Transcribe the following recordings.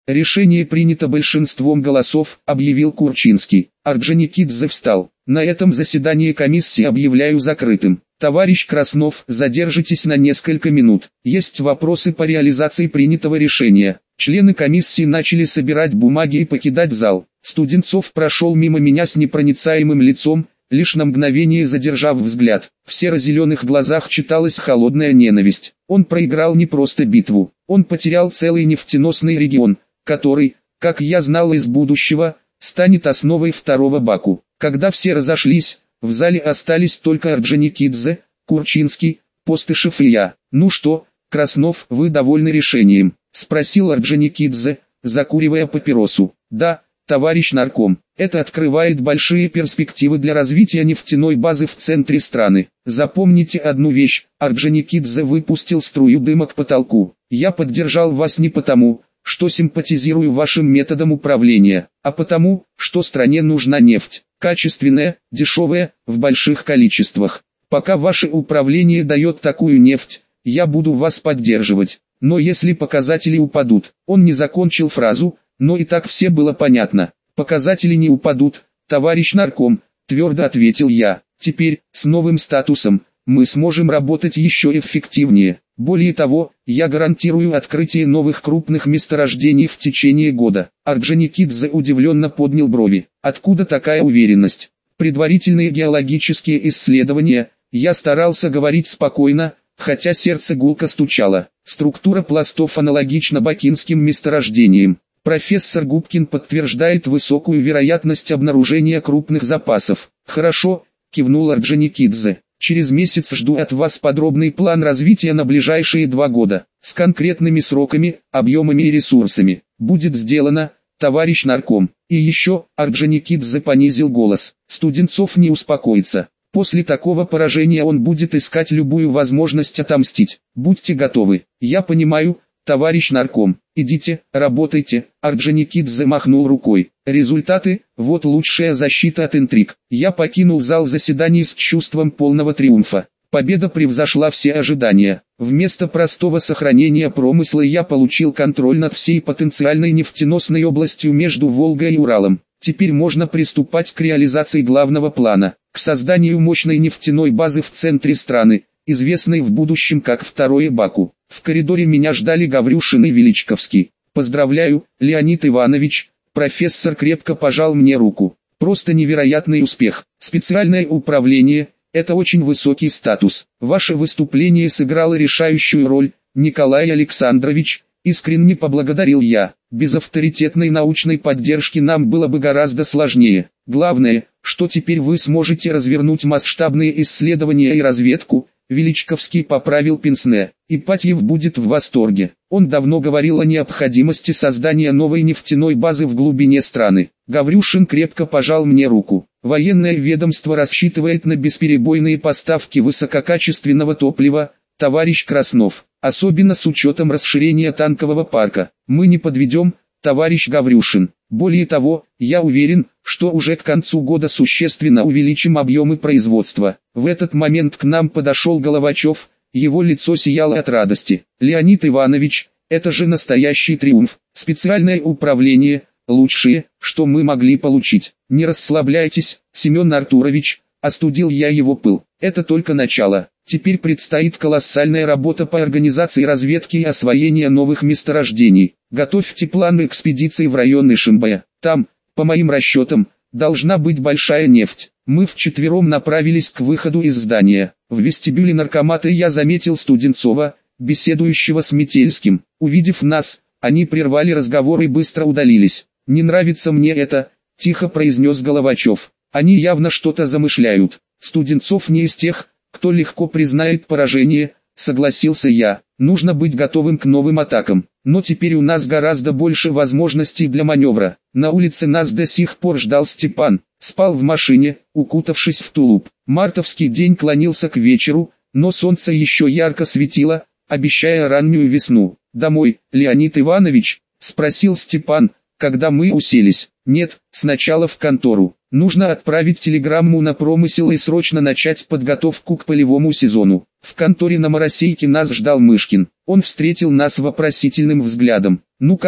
Решение принято большинством голосов, объявил Курчинский. Орджоникидзе встал. На этом заседание комиссии объявляю закрытым. Товарищ Краснов, задержитесь на несколько минут. Есть вопросы по реализации принятого решения. Члены комиссии начали собирать бумаги и покидать зал. Студенцов прошел мимо меня с непроницаемым лицом, лишь на мгновение задержав взгляд. В серо-зеленых глазах читалась холодная ненависть. Он проиграл не просто битву, он потерял целый нефтеносный регион, который, как я знал из будущего, станет основой второго Баку. Когда все разошлись, в зале остались только Орджоникидзе, Курчинский, Постышев и я. «Ну что, Краснов, вы довольны решением?» — спросил Орджоникидзе, закуривая папиросу. «Да, товарищ нарком, это открывает большие перспективы для развития нефтяной базы в центре страны. Запомните одну вещь», — Орджоникидзе выпустил струю дыма к потолку. «Я поддержал вас не потому, что симпатизирую вашим методам управления, а потому, что стране нужна нефть, качественная, дешевая, в больших количествах. Пока ваше управление дает такую нефть, я буду вас поддерживать. Но если показатели упадут», он не закончил фразу, но и так все было понятно. «Показатели не упадут, товарищ нарком», твердо ответил я. «Теперь, с новым статусом, мы сможем работать еще эффективнее. Более того, я гарантирую открытие новых крупных месторождений в течение года». Орджоникидзе удивленно поднял брови. «Откуда такая уверенность?» «Предварительные геологические исследования», я старался говорить спокойно, хотя сердце гулко стучало. «Структура пластов аналогична бакинским месторождениям. Профессор Губкин подтверждает высокую вероятность обнаружения крупных запасов». «Хорошо», кивнул Орджоникидзе. «Через месяц жду от вас подробный план развития на ближайшие 2 года, с конкретными сроками, объемами и ресурсами. Будет сделано, товарищ нарком». И еще, Орджоникидзе понизил голос, Студенцов не успокоится. После такого поражения он будет искать любую возможность отомстить. Будьте готовы. «Я понимаю, товарищ нарком. Идите, работайте», Орджоникидзе махнул рукой. «Результаты – вот лучшая защита от интриг». Я покинул зал заседаний с чувством полного триумфа. Победа превзошла все ожидания. Вместо простого сохранения промысла я получил контроль над всей потенциальной нефтеносной областью между Волгой и Уралом. Теперь можно приступать к реализации главного плана, к созданию мощной нефтяной базы в центре страны, известной в будущем как второе Баку. В коридоре меня ждали Гаврюшин и Величковский. «Поздравляю, Леонид Иванович», профессор крепко пожал мне руку. «Просто невероятный успех. Специальное управление – это очень высокий статус. Ваше выступление сыграло решающую роль, Николай Александрович», искренне поблагодарил я. «Без авторитетной научной поддержки нам было бы гораздо сложнее. Главное, что теперь вы сможете развернуть масштабные исследования и разведку». Величковский поправил пенсне. «Ипатьев будет в восторге. Он давно говорил о необходимости создания новой нефтяной базы в глубине страны». Гаврюшин крепко пожал мне руку. «Военное ведомство рассчитывает на бесперебойные поставки высококачественного топлива, товарищ Краснов, особенно с учетом расширения танкового парка. Мы не подведем, товарищ Гаврюшин. Более того, я уверен, что уже к концу года существенно увеличим объемы производства». В этот момент к нам подошел Головачев, его лицо сияло от радости. «Леонид Иванович, это же настоящий триумф. Специальное управление – лучшее, что мы могли получить. Не расслабляйтесь, Семен Артурович», остудил я его пыл. «Это только начало. Теперь предстоит колоссальная работа по организации разведки и освоения новых месторождений. Готовьте планы экспедиции в район Ишимбая. Там, по моим расчетам, должна быть большая нефть». Мы вчетвером направились к выходу из здания. В вестибюле наркомата я заметил Студенцова, беседующего с Метельским. Увидев нас, они прервали разговор и быстро удалились. «Не нравится мне это», – тихо произнес Головачев. «Они явно что-то замышляют». «Студенцов не из тех, кто легко признает поражение», – согласился я. «Нужно быть готовым к новым атакам. Но теперь у нас гораздо больше возможностей для маневра». На улице нас до сих пор ждал Степан. Спал в машине, укутавшись в тулуп. Мартовский день клонился к вечеру, но солнце еще ярко светило, обещая раннюю весну. «Домой, Леонид Иванович?» – спросил Степан, когда мы уселись. «Нет, сначала в контору. Нужно отправить телеграмму на промысел и срочно начать подготовку к полевому сезону». В конторе на Моросейке нас ждал Мышкин. Он встретил нас вопросительным взглядом. «Ну как,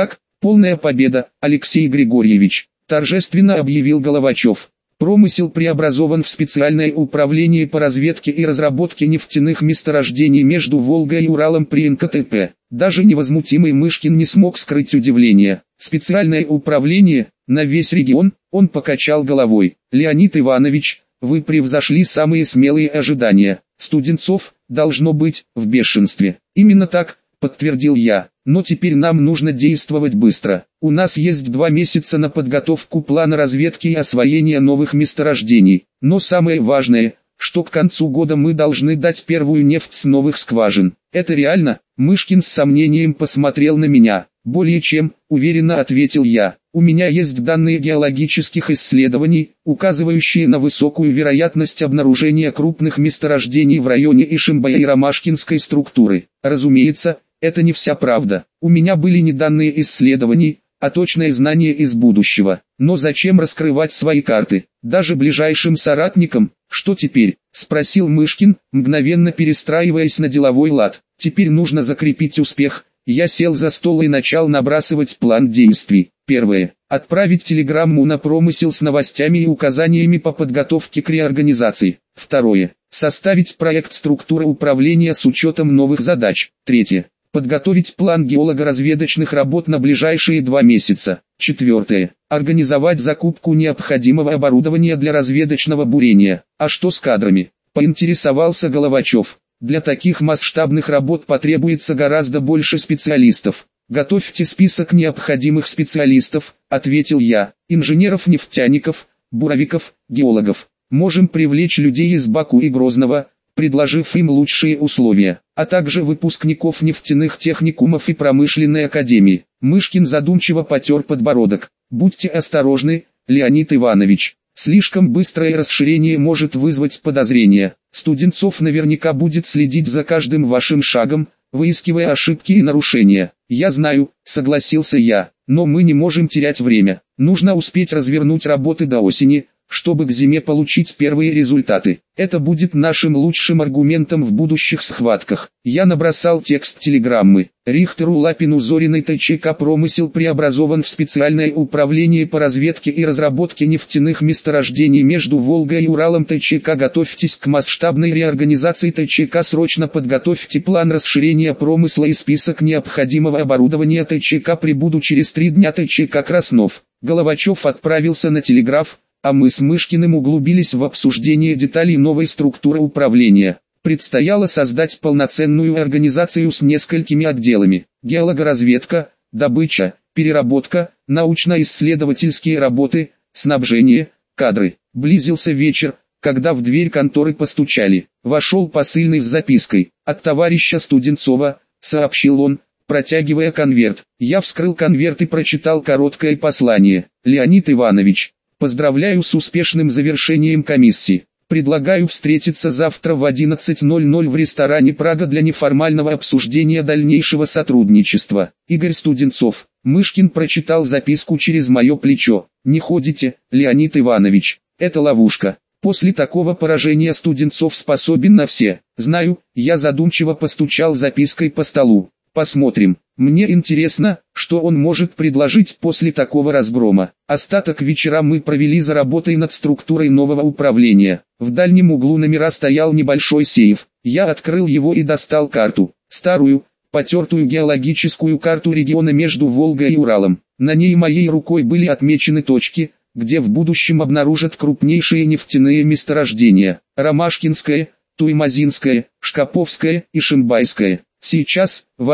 Полная победа, Алексей Григорьевич, торжественно объявил Головачев. Промысел преобразован в специальное управление по разведке и разработке нефтяных месторождений между Волгой и Уралом при НКТП. Даже невозмутимый Мышкин не смог скрыть удивление. Специальное управление, на весь регион, он покачал головой. Леонид Иванович, вы превзошли самые смелые ожидания. Студенцов, должно быть, в бешенстве. Именно так, подтвердил я. Но теперь нам нужно действовать быстро. У нас есть 2 месяца на подготовку плана разведки и освоения новых месторождений. Но самое важное, что к концу года мы должны дать первую нефть с новых скважин. Это реально? Мышкин с сомнением посмотрел на меня. Более чем, уверенно ответил я. У меня есть данные геологических исследований, указывающие на высокую вероятность обнаружения крупных месторождений в районе Ишимбая и Ромашкинской структуры. Разумеется, это не вся правда. У меня были не данные исследований, а точное знание из будущего. Но зачем раскрывать свои карты? Даже ближайшим соратникам? Что теперь? Спросил Мышкин, мгновенно перестраиваясь на деловой лад. Теперь нужно закрепить успех. Я сел за стол и начал набрасывать план действий. Первое. Отправить телеграмму на промысел с новостями и указаниями по подготовке к реорганизации. Второе. Составить проект структуры управления с учетом новых задач. Третье. Подготовить план геолого-разведочных работ на ближайшие 2 месяца. Четвертое. Организовать закупку необходимого оборудования для разведочного бурения. А что с кадрами? Поинтересовался Головачев. Для таких масштабных работ потребуется гораздо больше специалистов. Готовьте список необходимых специалистов, ответил я. Инженеров-нефтяников, буровиков, геологов. Можем привлечь людей из Баку и Грозного, предложив им лучшие условия, а также выпускников нефтяных техникумов и промышленной академии. Мышкин задумчиво потер подбородок. Будьте осторожны, Леонид Иванович. Слишком быстрое расширение может вызвать подозрения. Студенцов наверняка будет следить за каждым вашим шагом, выискивая ошибки и нарушения. Я знаю, согласился я, но мы не можем терять время. Нужно успеть развернуть работы до осени, чтобы к зиме получить первые результаты. Это будет нашим лучшим аргументом в будущих схватках. Я набросал текст телеграммы. Рихтеру Лапину Зориной ТЧК промысел преобразован в специальное управление по разведке и разработке нефтяных месторождений между Волгой и Уралом ТЧК. Готовьтесь к масштабной реорганизации ТЧК. Срочно подготовьте план расширения промысла и список необходимого оборудования ТЧК. Прибуду через 3 дня. ТЧК Краснов. Головачев отправился на телеграф, а мы с Мышкиным углубились в обсуждение деталей новой структуры управления. Предстояло создать полноценную организацию с несколькими отделами: геологоразведка, добыча, переработка, научно-исследовательские работы, снабжение, кадры. Близился вечер, когда в дверь конторы постучали. Вошел посыльный с запиской. «От товарища Студенцова», — сообщил он, протягивая конверт. Я вскрыл конверт и прочитал короткое послание. «Леонид Иванович, поздравляю с успешным завершением комиссии. Предлагаю встретиться завтра в 11:00 в ресторане «Прага» для неформального обсуждения дальнейшего сотрудничества. Игорь Студенцов». Мышкин прочитал записку через мое плечо. «Не ходите, Леонид Иванович. Это ловушка. После такого поражения Студенцов способен на все. Знаю». Я задумчиво постучал запиской по столу. «Посмотрим. Мне интересно, что он может предложить после такого разгрома». Остаток вечера мы провели за работой над структурой нового управления. В дальнем углу номера стоял небольшой сейф. Я открыл его и достал карту. Старую, потертую геологическую карту региона между Волгой и Уралом. На ней моей рукой были отмечены точки, где в будущем обнаружат крупнейшие нефтяные месторождения: Ромашкинское, Туймазинское, Шкаповское и Шимбайское. Сейчас, в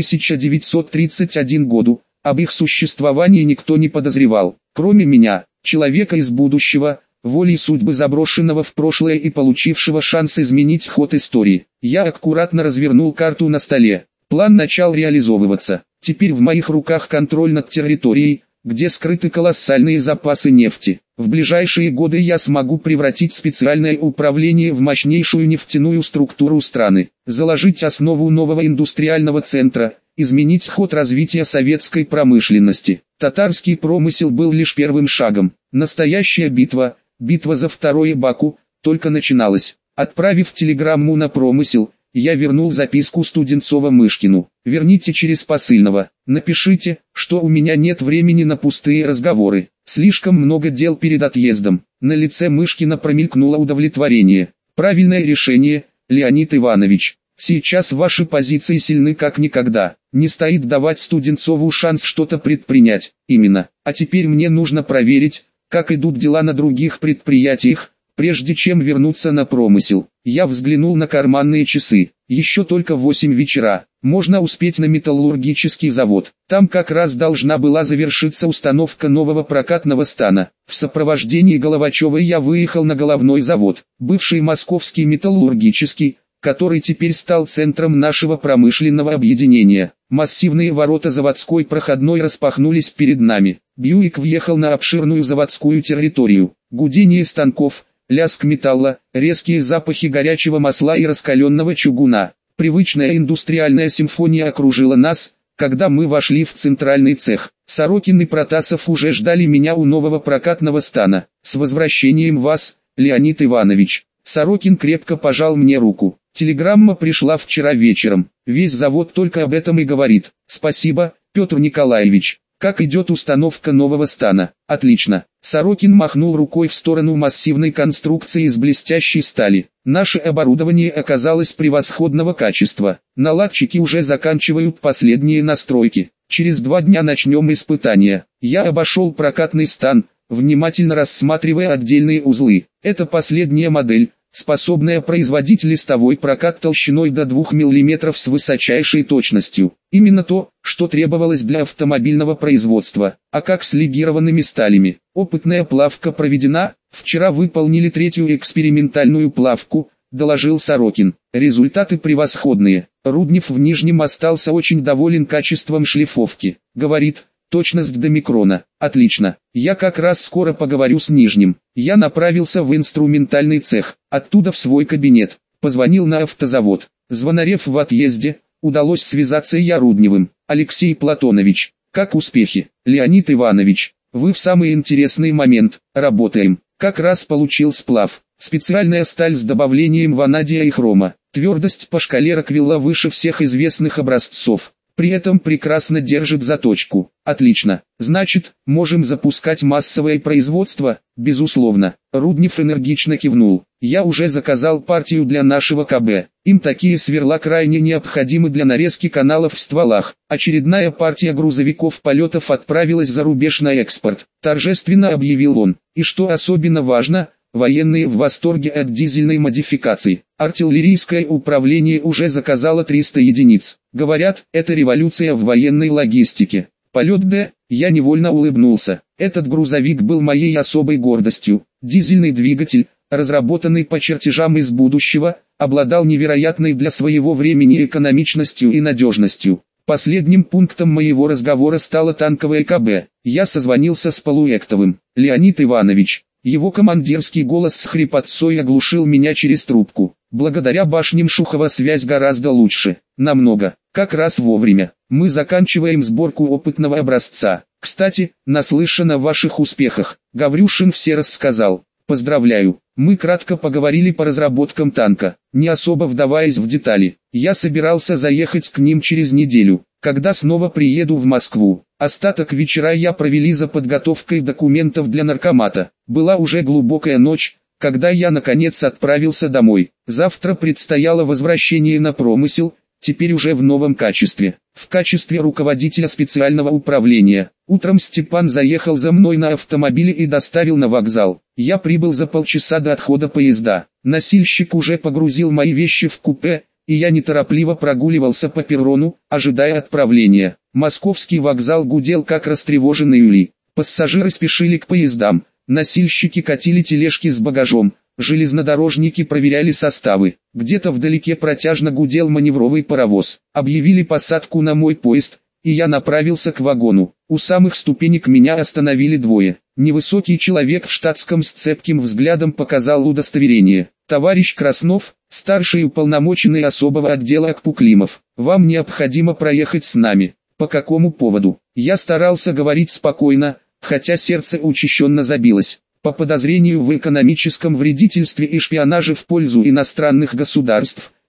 1931 году, об их существовании никто не подозревал, кроме меня, человека из будущего, волей судьбы заброшенного в прошлое и получившего шанс изменить ход истории. Я аккуратно развернул карту на столе. План начал реализовываться. Теперь в моих руках контроль над территорией, где скрыты колоссальные запасы нефти. В ближайшие годы я смогу превратить специальное управление в мощнейшую нефтяную структуру страны, заложить основу нового индустриального центра, изменить ход развития советской промышленности. Татарский промысел был лишь первым шагом. Настоящая битва за второе Баку, только начиналась. Отправив телеграмму на промысел, Я вернул записку Студенцова-Мышкину. Верните через посыльного. Напишите, что у меня нет времени на пустые разговоры. Слишком много дел перед отъездом. На лице Мышкина промелькнуло удовлетворение. Правильное решение, Леонид Иванович. Сейчас ваши позиции сильны как никогда. Не стоит давать Студенцову шанс что-то предпринять. Именно. А теперь мне нужно проверить, как идут дела на других предприятиях, прежде чем вернуться на промысел. Я взглянул на карманные часы. Еще только 8 вечера. Можно успеть на металлургический завод. Там как раз должна была завершиться установка нового прокатного стана. В сопровождении Головачевой я выехал на головной завод, бывший московский металлургический, который теперь стал центром нашего промышленного объединения. Массивные ворота заводской проходной распахнулись перед нами. Бьюик въехал на обширную заводскую территорию. Гудение станков, лязг металла, резкие запахи горячего масла и раскаленного чугуна. Привычная индустриальная симфония окружила нас, когда мы вошли в центральный цех. Сорокин и Протасов уже ждали меня у нового прокатного стана. «С возвращением вас, Леонид Иванович!» Сорокин крепко пожал мне руку. Телеграмма пришла вчера вечером. Весь завод только об этом и говорит. Спасибо, Петр Николаевич. Как идет установка нового стана? Отлично. Сорокин махнул рукой в сторону массивной конструкции из блестящей стали. Наше оборудование оказалось превосходного качества. Наладчики уже заканчивают последние настройки. Через 2 дня начнем испытания. Я обошел прокатный стан, внимательно рассматривая отдельные узлы. Это последняя модель, способная производить листовой прокат толщиной до 2 мм с высочайшей точностью. Именно то, что требовалось для автомобильного производства. А как с легированными сталями? Опытная плавка проведена, вчера выполнили 3-ю экспериментальную плавку, доложил Сорокин. Результаты превосходные. Руднев в Нижнем остался очень доволен качеством шлифовки. Говорит, точность до микрона. Отлично. Я как раз скоро поговорю с Нижним. Я направился в инструментальный цех, оттуда в свой кабинет. Позвонил на автозавод. Звонарев в отъезде, удалось связаться я Рудневым. Алексей Платонович, как успехи? Леонид Иванович, вы в самый интересный момент. Работаем. Как раз получил сплав. Специальная сталь с добавлением ванадия и хрома. Твердость по шкале Роквилла выше всех известных образцов. При этом прекрасно держит заточку. Отлично. Значит, можем запускать массовое производство? Безусловно. Руднев энергично кивнул. Я уже заказал партию для нашего КБ. Им такие сверла крайне необходимы для нарезки каналов в стволах. Очередная партия грузовиков-полетов отправилась за рубеж на экспорт. Торжественно объявил он. И что особенно важно, военные в восторге от дизельной модификации. Артиллерийское управление уже заказало 300 единиц. Говорят, это революция в военной логистике. Полет Д, я невольно улыбнулся. Этот грузовик был моей особой гордостью. Дизельный двигатель, разработанный по чертежам из будущего, обладал невероятной для своего времени экономичностью и надежностью. Последним пунктом моего разговора стало танковое КБ. Я созвонился с Полуэктовым. Леонид Иванович. Его командирский голос с хрипотцой оглушил меня через трубку. Благодаря башням Шухова связь гораздо лучше. Намного. Как раз вовремя. Мы заканчиваем сборку опытного образца. Кстати, наслышан о ваших успехах. Гаврюшин все рассказал. Поздравляю. Мы кратко поговорили по разработкам танка, не особо вдаваясь в детали. Я собирался заехать к ним через неделю, когда снова приеду в Москву. Остаток вечера я провели за подготовкой документов для наркомата. Была уже глубокая ночь, когда я наконец отправился домой. Завтра предстояло возвращение на промысел, теперь уже в новом качестве. В качестве руководителя специального управления. Утром Степан заехал за мной на автомобиле и доставил на вокзал. Я прибыл за полчаса до отхода поезда. Носильщик уже погрузил мои вещи в купе, и я неторопливо прогуливался по перрону, ожидая отправления. Московский вокзал гудел как растревоженный улей. Пассажиры спешили к поездам, носильщики катили тележки с багажом, железнодорожники проверяли составы. Где-то вдалеке протяжно гудел маневровый паровоз. Объявили посадку на мой поезд, и я направился к вагону. У самых ступенек меня остановили двое. Невысокий человек в штатском с цепким взглядом показал удостоверение. Товарищ Краснов, старший уполномоченный особого отдела Акпуклимов, вам необходимо проехать с нами. По какому поводу? Я старался говорить спокойно, хотя сердце учащенно забилось. По подозрению в экономическом вредительстве и шпионаже в пользу иностранных государств,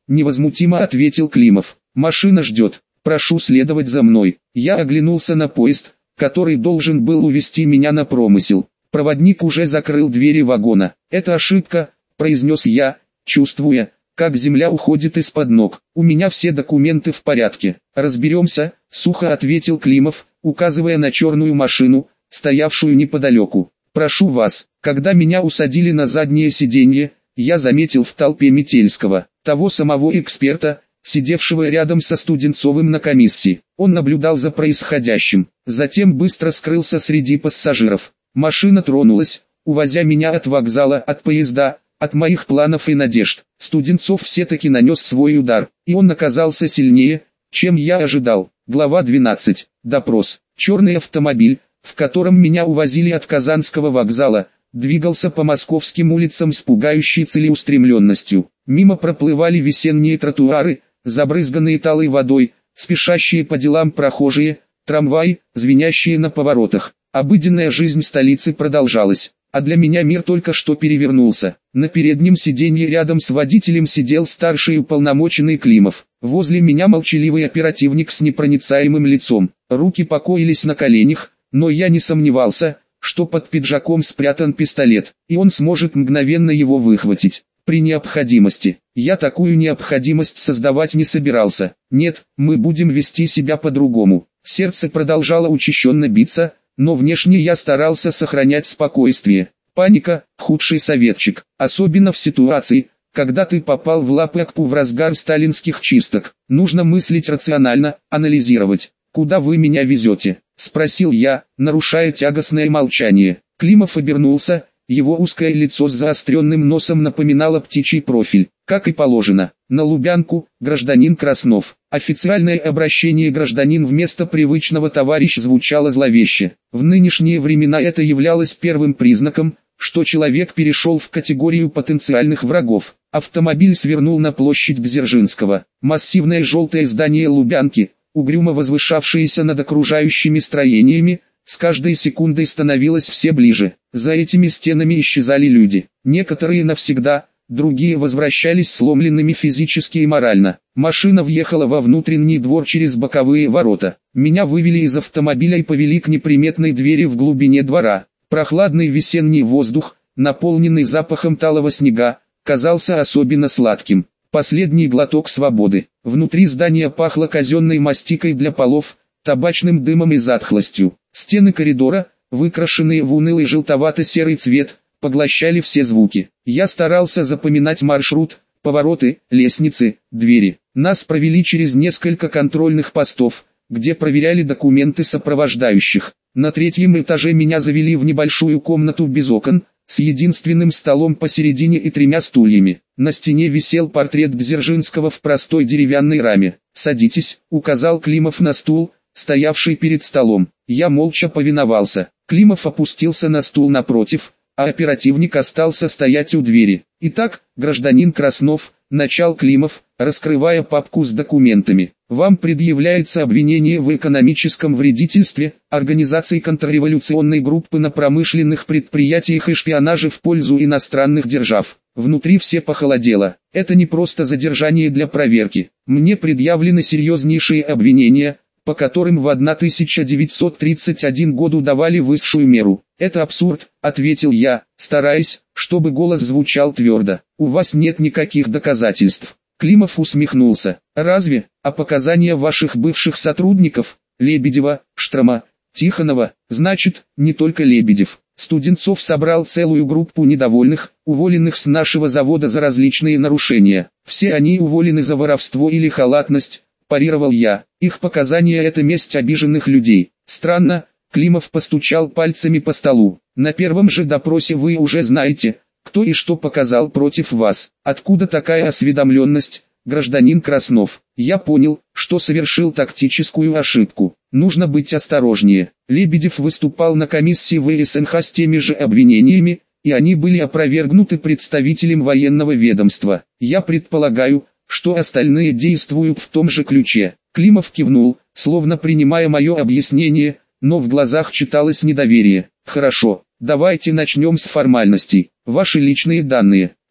невозмутимо ответил Климов. Машина ждет, прошу следовать за мной. Я оглянулся на поезд, который должен был увезти меня на промысел. Проводник уже закрыл двери вагона. «Это ошибка», — произнес я, чувствуя, как земля уходит из-под ног. «У меня все документы в порядке. Разберемся», — сухо ответил Климов, указывая на черную машину, стоявшую неподалеку. «Прошу вас». Когда меня усадили на заднее сиденье, я заметил в толпе Метельского, того самого эксперта, сидевшего рядом со Студенцовым на комиссии. Он наблюдал за происходящим, затем быстро скрылся среди пассажиров. Машина тронулась, увозя меня от вокзала, от поезда, от моих планов и надежд. Студенцов все-таки нанес свой удар, и он оказался сильнее, чем я ожидал. Глава 12. Допрос. Черный автомобиль, в котором меня увозили от Казанского вокзала, двигался по московским улицам с пугающей целеустремленностью. Мимо проплывали весенние тротуары, забрызганные талой водой, спешащие по делам прохожие, трамваи, звенящие на поворотах. Обыденная жизнь столицы продолжалась, а для меня мир только что перевернулся. На переднем сиденье рядом с водителем сидел старший уполномоченный Климов. Возле меня молчаливый оперативник с непроницаемым лицом. Руки покоились на коленях, но я не сомневался, что под пиджаком спрятан пистолет, и он сможет мгновенно его выхватить. При необходимости. Я такую необходимость создавать не собирался. Нет, мы будем вести себя по-другому. Сердце продолжало учащенно биться, но внешне я старался сохранять спокойствие. Паника – худший советчик, особенно в ситуации, когда ты попал в лапы АКПУ в разгар сталинских чисток. Нужно мыслить рационально, анализировать. «Куда вы меня везете?» – спросил я, нарушая тягостное молчание. Климов обернулся, его узкое лицо с заостренным носом напоминало птичий профиль. Как и положено, на Лубянку, гражданин Краснов. Официальное обращение гражданин вместо привычного товарищ звучало зловеще. В нынешние времена это являлось первым признаком, что человек перешел в категорию потенциальных врагов. Автомобиль свернул на площадь Дзержинского. Массивное желтое здание Лубянки, угрюмо возвышавшееся над окружающими строениями, с каждой секундой становилось все ближе. За этими стенами исчезали люди. Некоторые навсегда, другие возвращались сломленными физически и морально. Машина въехала во внутренний двор через боковые ворота. Меня вывели из автомобиля и повели к неприметной двери в глубине двора. Прохладный весенний воздух, наполненный запахом талого снега, казался особенно сладким. Последний глоток свободы. Внутри здания пахло казенной мастикой для полов, табачным дымом и затхлостью. Стены коридора, выкрашенные в унылый желтовато-серый цвет, поглощали все звуки. Я старался запоминать маршрут, повороты, лестницы, двери. Нас провели через несколько контрольных постов, где проверяли документы сопровождающих. На третьем этаже меня завели в небольшую комнату без окон, с единственным столом посередине и 3 стульями. На стене висел портрет Дзержинского в простой деревянной раме. «Садитесь», — указал Климов на стул, стоявший перед столом. Я молча повиновался. Климов опустился на стул напротив, а оперативник остался стоять у двери. «Итак, гражданин Краснов», — начал Климов, раскрывая папку с документами, «вам предъявляется обвинение в экономическом вредительстве, организации контрреволюционной группы на промышленных предприятиях и шпионаже в пользу иностранных держав». Внутри все похолодело. Это не просто задержание для проверки. Мне предъявлены серьезнейшие обвинения, по которым в 1931 году давали высшую меру. «Это абсурд», — ответил я, стараясь, чтобы голос звучал твердо. «У вас нет никаких доказательств». Климов усмехнулся. «Разве? А показания ваших бывших сотрудников, Лебедева, Штрома, Тихонова, значит, не только Лебедев». Студенцов собрал целую группу недовольных, уволенных с нашего завода за различные нарушения. Все они уволены за воровство или халатность, парировал я. Их показания — это месть обиженных людей. Странно, Климов постучал пальцами по столу. На первом же допросе вы уже знаете, кто и что показал против вас. Откуда такая осведомленность, гражданин Краснов? Я понял, что совершил тактическую ошибку. Нужно быть осторожнее. Лебедев выступал на комиссии ВСНХ с теми же обвинениями, и они были опровергнуты представителем военного ведомства. Я предполагаю, что остальные действуют в том же ключе. Климов кивнул, словно принимая мое объяснение, но в глазах читалось недоверие. Хорошо, давайте начнем с формальностей. Ваши личные данные.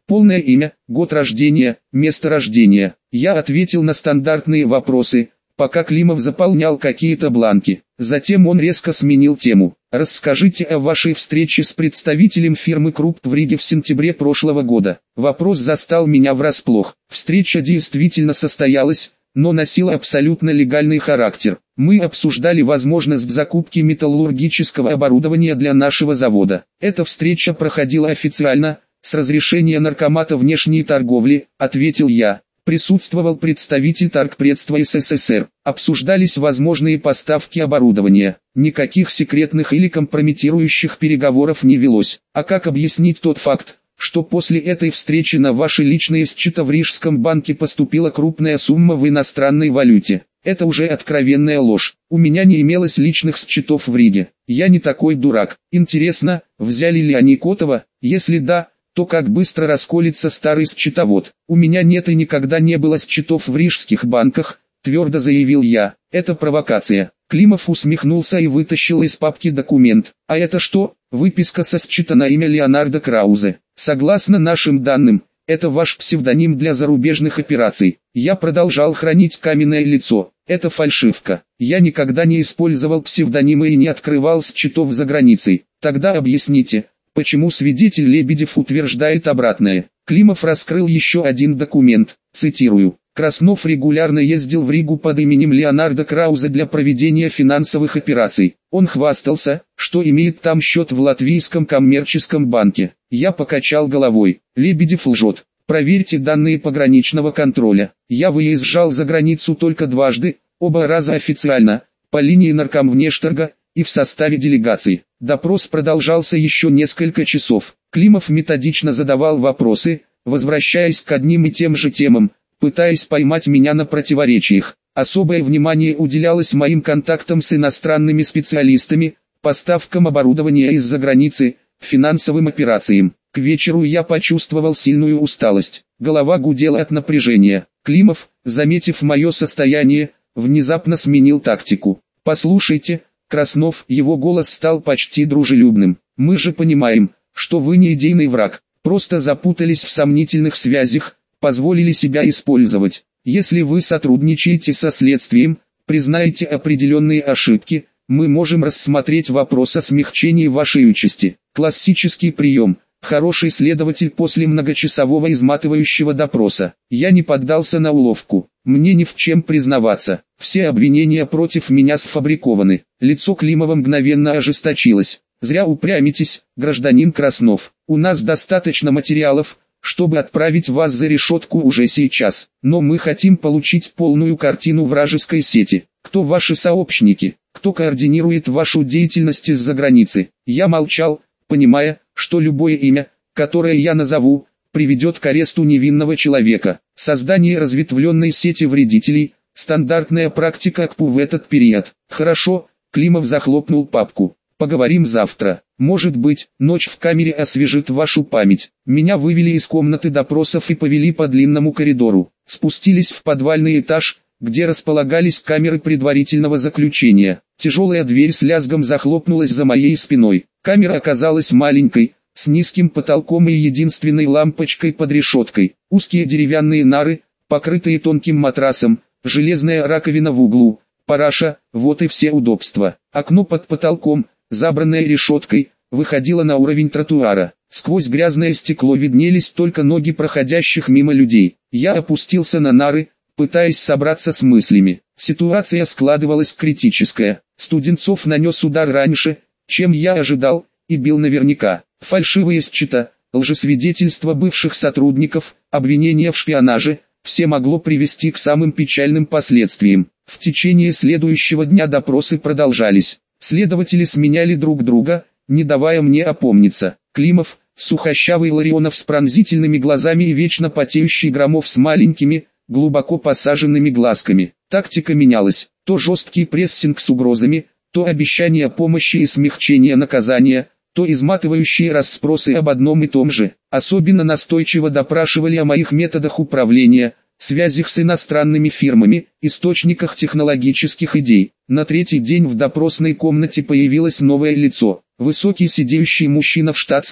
Полное имя, год рождения, место рождения. Я ответил на стандартные вопросы, пока Климов заполнял какие-то бланки. Затем он резко сменил тему. «Расскажите о вашей встрече с представителем фирмы Крупп в Риге в сентябре прошлого года». Вопрос застал меня врасплох. Встреча действительно состоялась, но носила абсолютно легальный характер. Мы обсуждали возможность закупки металлургического оборудования для нашего завода. Эта встреча проходила официально, с разрешения наркомата внешней торговли, ответил я. Присутствовал представитель торгпредства СССР. Обсуждались возможные поставки оборудования. Никаких секретных или компрометирующих переговоров не велось. А как объяснить тот факт, что после этой встречи на ваши личные счета в Рижском банке поступила крупная сумма в иностранной валюте? Это уже откровенная ложь. У меня не имелось личных счетов в Риге. Я не такой дурак. Интересно, взяли ли они Котова? Если да, то как быстро расколется старый счетовод. У меня нет и никогда не было счетов в рижских банках, твердо заявил я. Это провокация. Климов усмехнулся и вытащил из папки документ. А это что? Выписка со счета на имя Леонардо Краузе. Согласно нашим данным, это ваш псевдоним для зарубежных операций. Я продолжал хранить каменное лицо. Это фальшивка. Я никогда не использовал псевдонимы и не открывал счетов за границей. Тогда объясните, почему свидетель Лебедев утверждает обратное? Климов раскрыл еще один документ, цитирую. Краснов регулярно ездил в Ригу под именем Леонардо Краузе для проведения финансовых операций. Он хвастался, что имеет там счет в латвийском коммерческом банке. Я покачал головой. Лебедев лжет. Проверьте данные пограничного контроля. Я выезжал за границу только дважды, оба раза официально, по линии наркомвнешторга и в составе делегаций. Допрос продолжался еще несколько часов. Климов методично задавал вопросы, возвращаясь к одним и тем же темам, пытаясь поймать меня на противоречиях. Особое внимание уделялось моим контактам с иностранными специалистами, поставкам оборудования из-за границы, финансовым операциям. К вечеру я почувствовал сильную усталость, голова гудела от напряжения. Климов, заметив мое состояние, внезапно сменил тактику. «Послушайте, Краснов», его голос стал почти дружелюбным. «Мы же понимаем, что вы не идейный враг, просто запутались в сомнительных связях, позволили себя использовать. Если вы сотрудничаете со следствием, признаете определенные ошибки, мы можем рассмотреть вопрос о смягчении вашей участи. Классический прием. Хороший следователь после многочасового изматывающего допроса. Я не поддался на уловку. Мне ни в чем признаваться. Все обвинения против меня сфабрикованы». Лицо Климова мгновенно ожесточилось. «Зря упрямитесь, гражданин Краснов. У нас достаточно материалов, чтобы отправить вас за решетку уже сейчас. Но мы хотим получить полную картину вражеской сети. Кто ваши сообщники? Кто координирует вашу деятельность из-за границы?» Я молчал, понимая, что любое имя, которое я назову, приведет к аресту невинного человека. Создание разветвленной сети вредителей – стандартная практика КПУ в этот период. «Хорошо», Климов захлопнул папку. «Поговорим завтра. Может быть, ночь в камере освежит вашу память». Меня вывели из комнаты допросов и повели по длинному коридору. Спустились в подвальный этаж, где располагались камеры предварительного заключения. Тяжелая дверь с лязгом захлопнулась за моей спиной. Камера оказалась маленькой, с низким потолком и единственной лампочкой под решеткой. Узкие деревянные нары, покрытые тонким матрасом, железная раковина в углу, параша, вот и все удобства. Окно под потолком, забранное решеткой, выходило на уровень тротуара. Сквозь грязное стекло виднелись только ноги проходящих мимо людей. Я опустился на нары, пытаясь собраться с мыслями. Ситуация складывалась критическая. Студенцов нанес удар раньше, чем я ожидал, и бил наверняка. Фальшивые счета, лжесвидетельства бывших сотрудников, обвинения в шпионаже – все могло привести к самым печальным последствиям. В течение следующего дня допросы продолжались. Следователи сменяли друг друга, не давая мне опомниться. Климов, сухощавый Ларионов с пронзительными глазами и вечно потеющий Громов с маленькими, глубоко посаженными глазками. Тактика менялась. То жесткий прессинг с угрозами, то обещание помощи и смягчения наказания, то изматывающие расспросы об одном и том же. Особенно настойчиво допрашивали о моих методах управления, связях с иностранными фирмами, источниках технологических идей. На третий день в допросной комнате появилось новое лицо. Высокий сидеющий мужчина в штатском,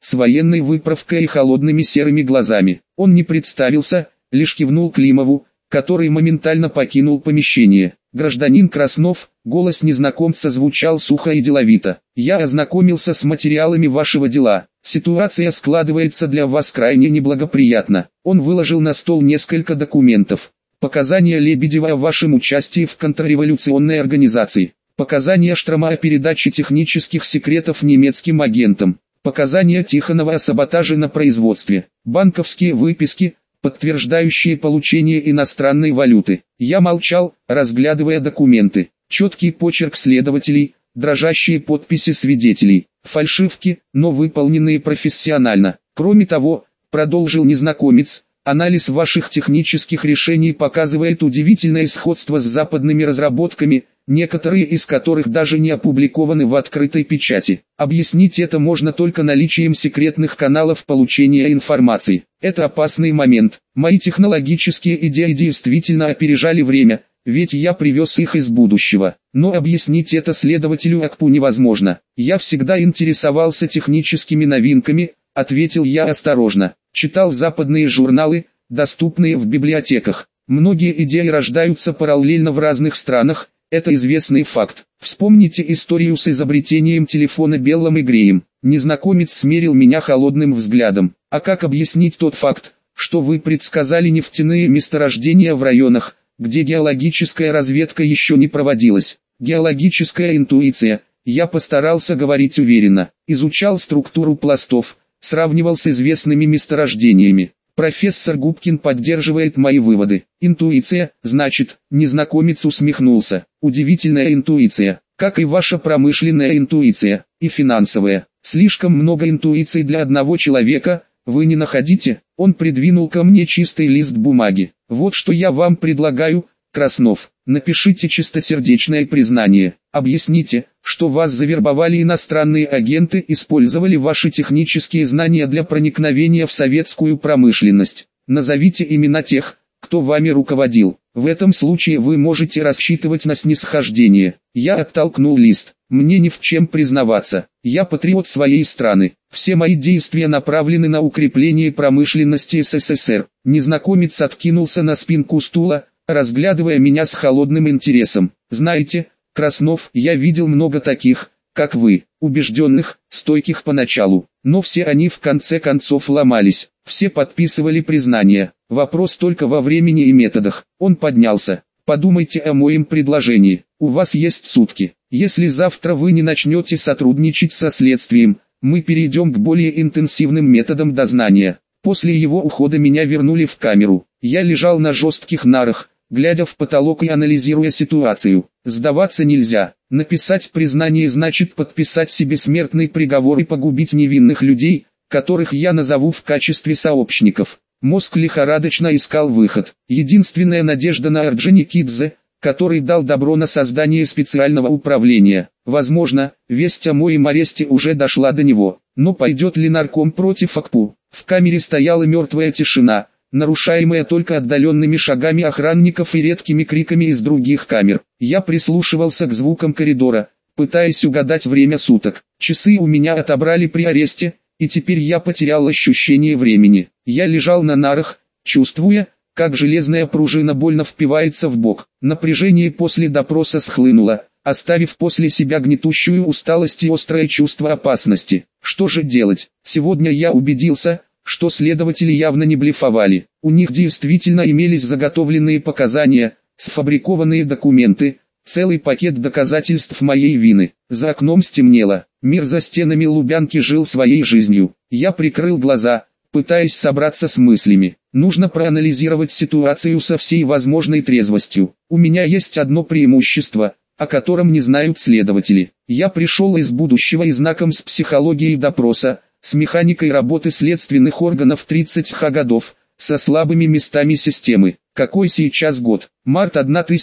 с военной выправкой и холодными серыми глазами. Он не представился, лишь кивнул Климову, который моментально покинул помещение. «Гражданин Краснов», голос незнакомца звучал сухо и деловито. «Я ознакомился с материалами вашего дела. Ситуация складывается для вас крайне неблагоприятно». Он выложил на стол несколько документов. Показания Лебедева о вашем участии в контрреволюционной организации. Показания Штрома о передаче технических секретов немецким агентам. Показания Тихонова о саботаже на производстве. Банковские выписки, подтверждающие получение иностранной валюты. Я молчал, разглядывая документы. Четкий почерк следователей, дрожащие подписи свидетелей. Фальшивки, но выполненные профессионально. Кроме того, продолжил незнакомец, анализ ваших технических решений показывает удивительное сходство с западными разработками, некоторые из которых даже не опубликованы в открытой печати. Объяснить это можно только наличием секретных каналов получения информации. Это опасный момент. Мои технологические идеи действительно опережали время, ведь я привез их из будущего. Но объяснить это следователю АКПУ невозможно. Я всегда интересовался техническими новинками, ответил я осторожно. Читал западные журналы, доступные в библиотеках. Многие идеи рождаются параллельно в разных странах, это известный факт. Вспомните историю с изобретением телефона Беллом и Греем. Незнакомец смерил меня холодным взглядом. А как объяснить тот факт, что вы предсказали нефтяные месторождения в районах, где геологическая разведка еще не проводилась? Геологическая интуиция, я постарался говорить уверенно, изучал структуру пластов, сравнивал с известными месторождениями. Профессор Губкин поддерживает мои выводы. Интуиция, значит, незнакомец усмехнулся. Удивительная интуиция, как и ваша промышленная интуиция, и финансовая. Слишком много интуиции для одного человека, вы не находите? Он придвинул ко мне чистый лист бумаги. Вот что я вам предлагаю, Краснов. Напишите чистосердечное признание. Объясните, что вас завербовали иностранные агенты, использовали ваши технические знания для проникновения в советскую промышленность. Назовите имена тех, кто вами руководил. В этом случае вы можете рассчитывать на снисхождение. Я оттолкнул лист. Мне ни в чем признаваться. Я патриот своей страны. Все мои действия направлены на укрепление промышленности СССР. Незнакомец откинулся на спинку стула, разглядывая меня с холодным интересом. Знаете, Краснов, я видел много таких, как вы, убежденных, стойких поначалу, но все они в конце концов ломались, все подписывали признания. Вопрос только во времени и методах. Он поднялся. Подумайте о моем предложении. У вас есть сутки. Если завтра вы не начнете сотрудничать со следствием, мы перейдем к более интенсивным методам дознания. После его ухода меня вернули в камеру. Я лежал на жестких нарах, глядя в потолок и анализируя ситуацию. Сдаваться нельзя. Написать признание значит подписать себе смертный приговор и погубить невинных людей, которых я назову в качестве сообщников. Мозг лихорадочно искал выход. Единственная надежда на Орджоникидзе, который дал добро на создание специального управления. Возможно, весть о моем аресте уже дошла до него. Но пойдет ли нарком против АКПУ? В камере стояла мертвая тишина, нарушаемая только отдаленными шагами охранников и редкими криками из других камер. Я прислушивался к звукам коридора, пытаясь угадать время суток. Часы у меня отобрали при аресте, и теперь я потерял ощущение времени. Я лежал на нарах, чувствуя, как железная пружина больно впивается в бок. Напряжение после допроса схлынуло, оставив после себя гнетущую усталость и острое чувство опасности. Что же делать? Сегодня я убедился, что следователи явно не блефовали. У них действительно имелись заготовленные показания, сфабрикованные документы, целый пакет доказательств моей вины. За окном стемнело, мир за стенами Лубянки жил своей жизнью. Я прикрыл глаза, пытаясь собраться с мыслями. Нужно проанализировать ситуацию со всей возможной трезвостью. У меня есть одно преимущество, о котором не знают следователи. Я пришел из будущего и знаком с психологией допроса, с механикой работы следственных органов 30-х годов, со слабыми местами системы. Какой сейчас год? Март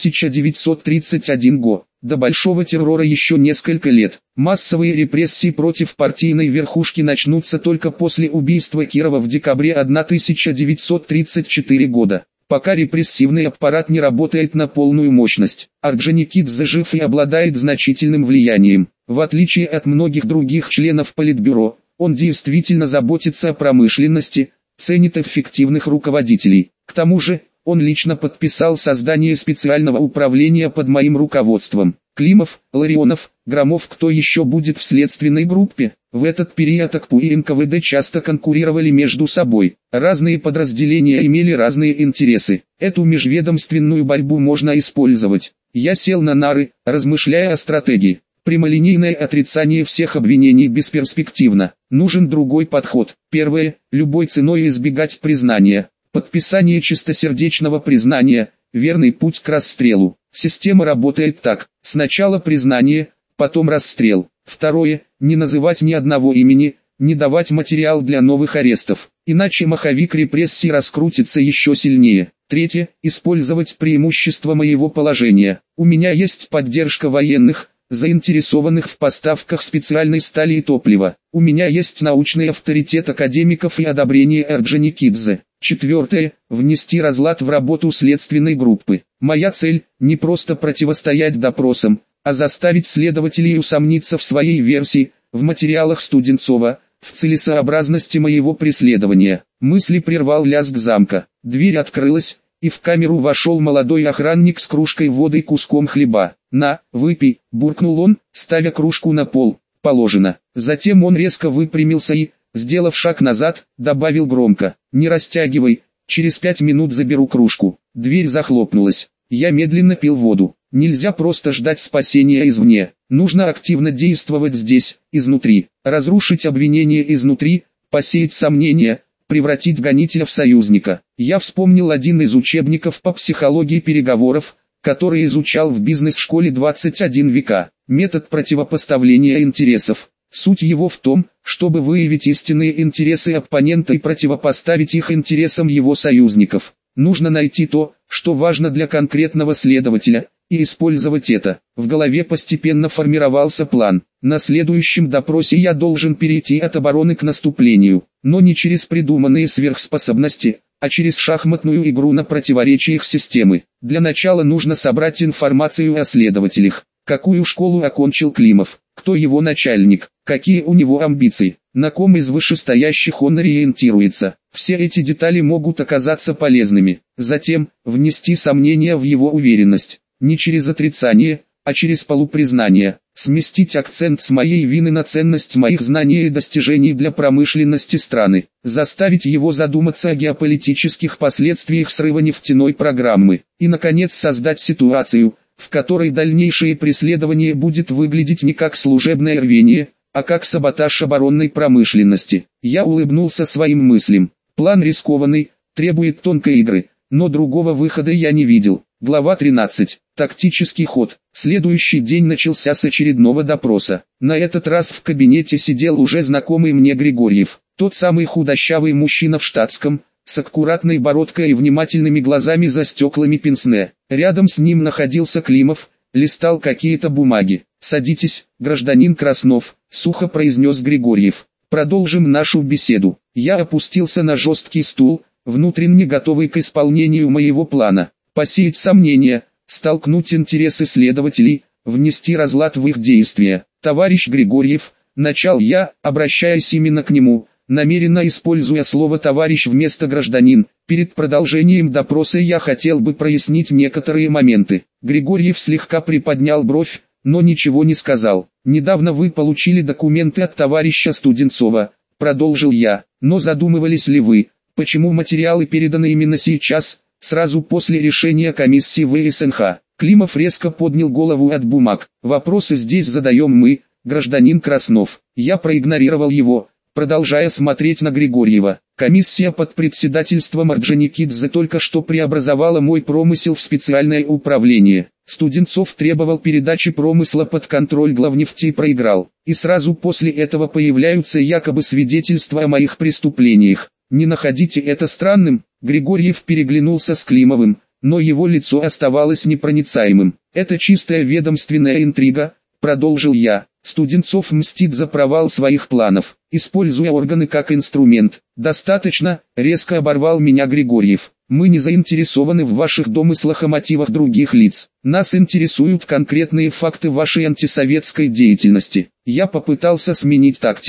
1931 год. До большого террора еще несколько лет. Массовые репрессии против партийной верхушки начнутся только после убийства Кирова в декабре 1934 года. Пока репрессивный аппарат не работает на полную мощность, Орджоникидзе жив и обладает значительным влиянием. В отличие от многих других членов Политбюро, Он действительно заботится о промышленности, ценит эффективных руководителей. К тому же, он лично подписал создание специального управления под моим руководством. Климов, Ларионов, Громов, кто еще будет в следственной группе? В этот период АКПУ и НКВД часто конкурировали между собой. Разные подразделения имели разные интересы. Эту межведомственную борьбу можно использовать. Я сел на нары, размышляя о стратегии. Прямолинейное отрицание всех обвинений бесперспективно. Нужен другой подход. Первое, любой ценой избегать признания. Подписание чистосердечного признания – верный путь к расстрелу. Система работает так: сначала признание, потом расстрел. Второе, не называть ни одного имени, не давать материал для новых арестов, иначе маховик репрессий раскрутится еще сильнее. Третье, использовать преимущество моего положения. У меня есть поддержка военных, заинтересованных в поставках специальной стали и топлива. У меня есть научный авторитет академиков и одобрение Орджоникидзе. Четвертое, внести разлад в работу следственной группы. Моя цель – не просто противостоять допросам, а заставить следователей усомниться в своей версии, в материалах Студенцова, в целесообразности моего преследования. Мысли прервал лязг замка. Дверь открылась, и в камеру вошел молодой охранник с кружкой воды и куском хлеба. «На, выпей», – буркнул он, ставя кружку на пол. «Положено». Затем он резко выпрямился и, сделав шаг назад, добавил громко: «Не растягивай, через 5 минут заберу кружку». Дверь захлопнулась. Я медленно пил воду. Нельзя просто ждать спасения извне. Нужно активно действовать здесь, изнутри. Разрушить обвинения изнутри, посеять сомнения, превратить гонителя в союзника. Я вспомнил один из учебников по психологии переговоров, который изучал в бизнес-школе 21 века. Метод противопоставления интересов. Суть его в том, чтобы выявить истинные интересы оппонента и противопоставить их интересам его союзников. Нужно найти то, что важно для конкретного следователя, и использовать это. В голове постепенно формировался план. На следующем допросе я должен перейти от обороны к наступлению, но не через придуманные сверхспособности, а через шахматную игру на противоречиях системы. Для начала нужно собрать информацию о следователях. Какую школу окончил Климов? Кто его начальник? Какие у него амбиции? На ком из вышестоящих он ориентируется? Все эти детали могут оказаться полезными. Затем, внести сомнения в его уверенность. Не через отрицание, а через полупризнание. Сместить акцент с моей вины на ценность моих знаний и достижений для промышленности страны. Заставить его задуматься о геополитических последствиях срыва нефтяной программы. И, наконец, создать ситуацию, в которой дальнейшее преследование будет выглядеть не как служебное рвение, а как саботаж оборонной промышленности. Я улыбнулся своим мыслям. План рискованный, требует тонкой игры, но другого выхода я не видел. Глава 13. Тактический ход. Следующий день начался с очередного допроса. На этот раз в кабинете сидел уже знакомый мне Григорьев. Тот самый худощавый мужчина в штатском, с аккуратной бородкой и внимательными глазами за стеклами пенсне. Рядом с ним находился Климов, листал какие-то бумаги. «Садитесь, гражданин Краснов», — сухо произнес Григорьев. «Продолжим нашу беседу». Я опустился на жесткий стул, внутренне готовый к исполнению моего плана. Посеять сомнения, столкнуть интересы следователей, внести разлад в их действия. «Товарищ Григорьев», — начал я, обращаясь именно к нему, намеренно используя слово «товарищ» вместо «гражданин». Перед продолжением допроса я хотел бы прояснить некоторые моменты. Григорьев слегка приподнял бровь, но ничего не сказал. «Недавно вы получили документы от товарища Студенцова», — продолжил я. «Но задумывались ли вы, почему материалы переданы именно сейчас, сразу после решения комиссии ВСНХ?» Климов резко поднял голову от бумаг. «Вопросы здесь задаем мы, гражданин Краснов». Я проигнорировал его, продолжая смотреть на Григорьева. Комиссия под председательством Орджоникидзе только что преобразовала мой промысел в специальное управление. Студенцов требовал передачи промысла под контроль главнефти и проиграл. И сразу после этого появляются якобы свидетельства о моих преступлениях. Не находите это странным? Григорьев переглянулся с Климовым, но его лицо оставалось непроницаемым. «Это чистая ведомственная интрига», — продолжил я. «Студенцов мстит за провал своих планов, используя органы как инструмент». «Достаточно», — резко оборвал меня Григорьев. «Мы не заинтересованы в ваших домыслах о мотивах других лиц. Нас интересуют конкретные факты вашей антисоветской деятельности». Я попытался сменить тактику.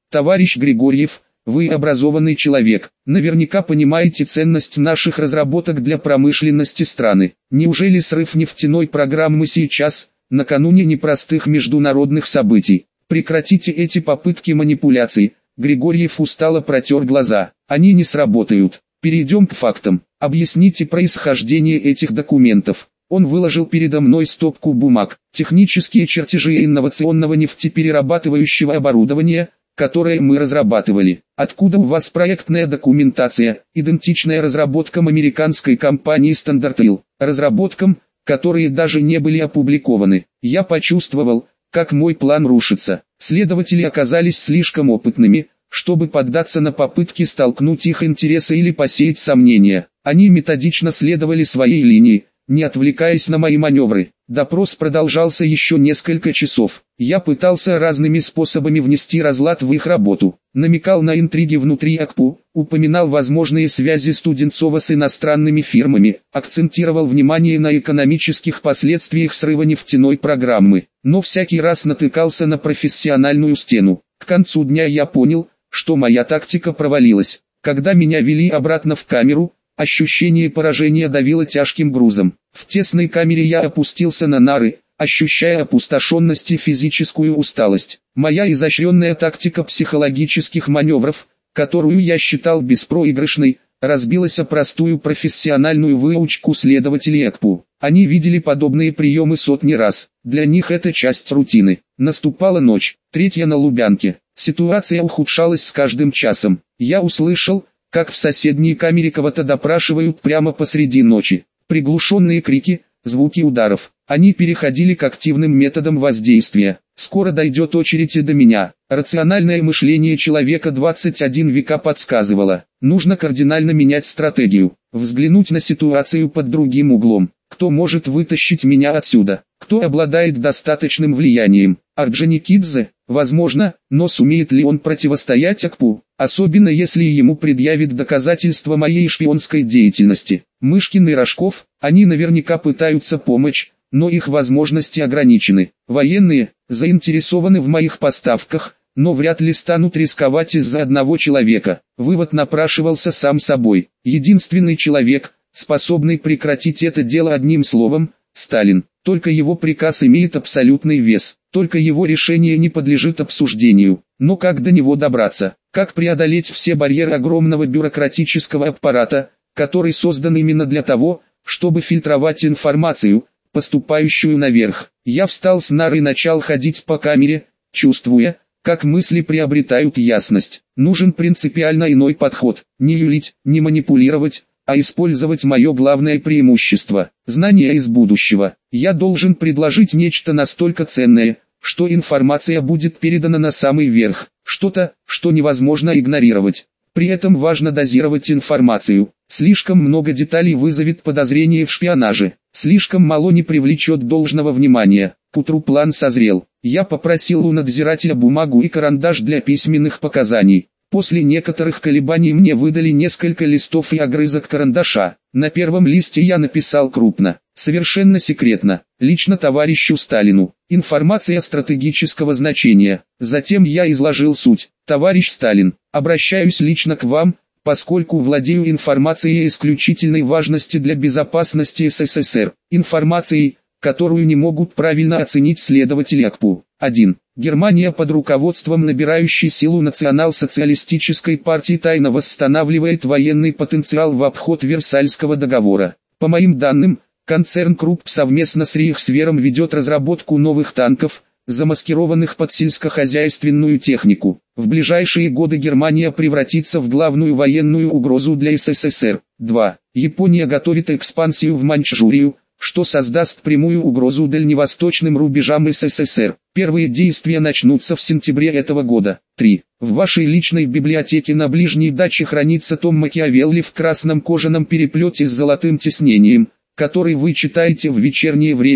Товарищ Григорьев, вы образованный человек, наверняка понимаете ценность наших разработок для промышленности страны. Неужели срыв нефтяной программы сейчас, накануне непростых международных событий? Прекратите эти попытки манипуляций. Григорьев устало протер глаза. Они не сработают. Перейдем к фактам. Объясните происхождение этих документов. Он выложил передо мной стопку бумаг, технические чертежи инновационного нефтеперерабатывающего оборудования, которое мы разрабатывали. Откуда у вас проектная документация, идентичная разработкам американской компании Standard Oil, разработкам, которые даже не были опубликованы? Я почувствовал, как мой план рушится. Следователи оказались слишком опытными, чтобы поддаться на попытки столкнуть их интересы или посеять сомнения. Они методично следовали своей линии, не отвлекаясь на мои маневры. Допрос продолжался еще несколько часов. Я пытался разными способами внести разлад в их работу. Намекал на интриги внутри АКПУ, упоминал возможные связи Студенцова с иностранными фирмами, акцентировал внимание на экономических последствиях срыва нефтяной программы, но всякий раз натыкался на профессиональную стену. К концу дня я понял, что моя тактика провалилась. Когда меня вели обратно в камеру, ощущение поражения давило тяжким грузом. В тесной камере я опустился на нары, ощущая опустошенность и физическую усталость. Моя изощренная тактика психологических маневров, которую я считал беспроигрышной, разбилась о простую профессиональную выучку следователей АКПУ. Они видели подобные приемы сотни раз. Для них это часть рутины. Наступала ночь, 3 на Лубянке. Ситуация ухудшалась с каждым часом. Я услышал, как в соседней камере кого-то допрашивают прямо посреди ночи. Приглушенные крики, звуки ударов. Они переходили к активным методам воздействия. Скоро дойдет очередь и до меня. Рациональное мышление человека 21 века подсказывало, нужно кардинально менять стратегию, взглянуть на ситуацию под другим углом. Кто может вытащить меня отсюда? Кто обладает достаточным влиянием? Орджоникидзе? Возможно, но сумеет ли он противостоять АКПУ? Особенно если ему предъявит доказательства моей шпионской деятельности. Мышкин и Рожков, они наверняка пытаются помочь, но их возможности ограничены. Военные, заинтересованы в моих поставках, но вряд ли станут рисковать из-за одного человека. Вывод напрашивался сам собой. Единственный человек, способный прекратить это дело одним словом, Сталин. Только его приказ имеет абсолютный вес, только его решение не подлежит обсуждению. Но как до него добраться? Как преодолеть все барьеры огромного бюрократического аппарата, который создан именно для того, чтобы фильтровать информацию, поступающую наверх? Я встал с нары и начал ходить по камере, чувствуя, как мысли приобретают ясность. Нужен принципиально иной подход, не юлить, не манипулировать, а использовать мое главное преимущество – знания из будущего. Я должен предложить нечто настолько ценное, что информация будет передана на самый верх, что-то, что невозможно игнорировать. При этом важно дозировать информацию. Слишком много деталей вызовет подозрение в шпионаже, слишком мало не привлечет должного внимания. К утру план созрел. Я попросил у надзирателя бумагу и карандаш для письменных показаний. После некоторых колебаний мне выдали несколько листов и огрызок карандаша. На первом листе я написал крупно, совершенно секретно, лично товарищу Сталину. Информация стратегического значения. Затем я изложил суть. Товарищ Сталин, обращаюсь лично к вам, поскольку владею информацией исключительной важности для безопасности СССР. Информацией, которую не могут правильно оценить следователи АКПУ. 1. Германия под руководством набирающей силу национал-социалистической партии тайно восстанавливает военный потенциал в обход Версальского договора. По моим данным, концерн Крупп совместно с Рейхсвером ведет разработку новых танков, замаскированных под сельскохозяйственную технику. В ближайшие годы Германия превратится в главную военную угрозу для СССР. 2. Япония готовит экспансию в Маньчжурию, что создаст прямую угрозу дальневосточным рубежам СССР. Первые действия начнутся в сентябре этого года. 3. В вашей личной библиотеке на ближней даче хранится том Макиавелли в красном кожаном переплете с золотым тиснением, который вы читаете в вечернее время,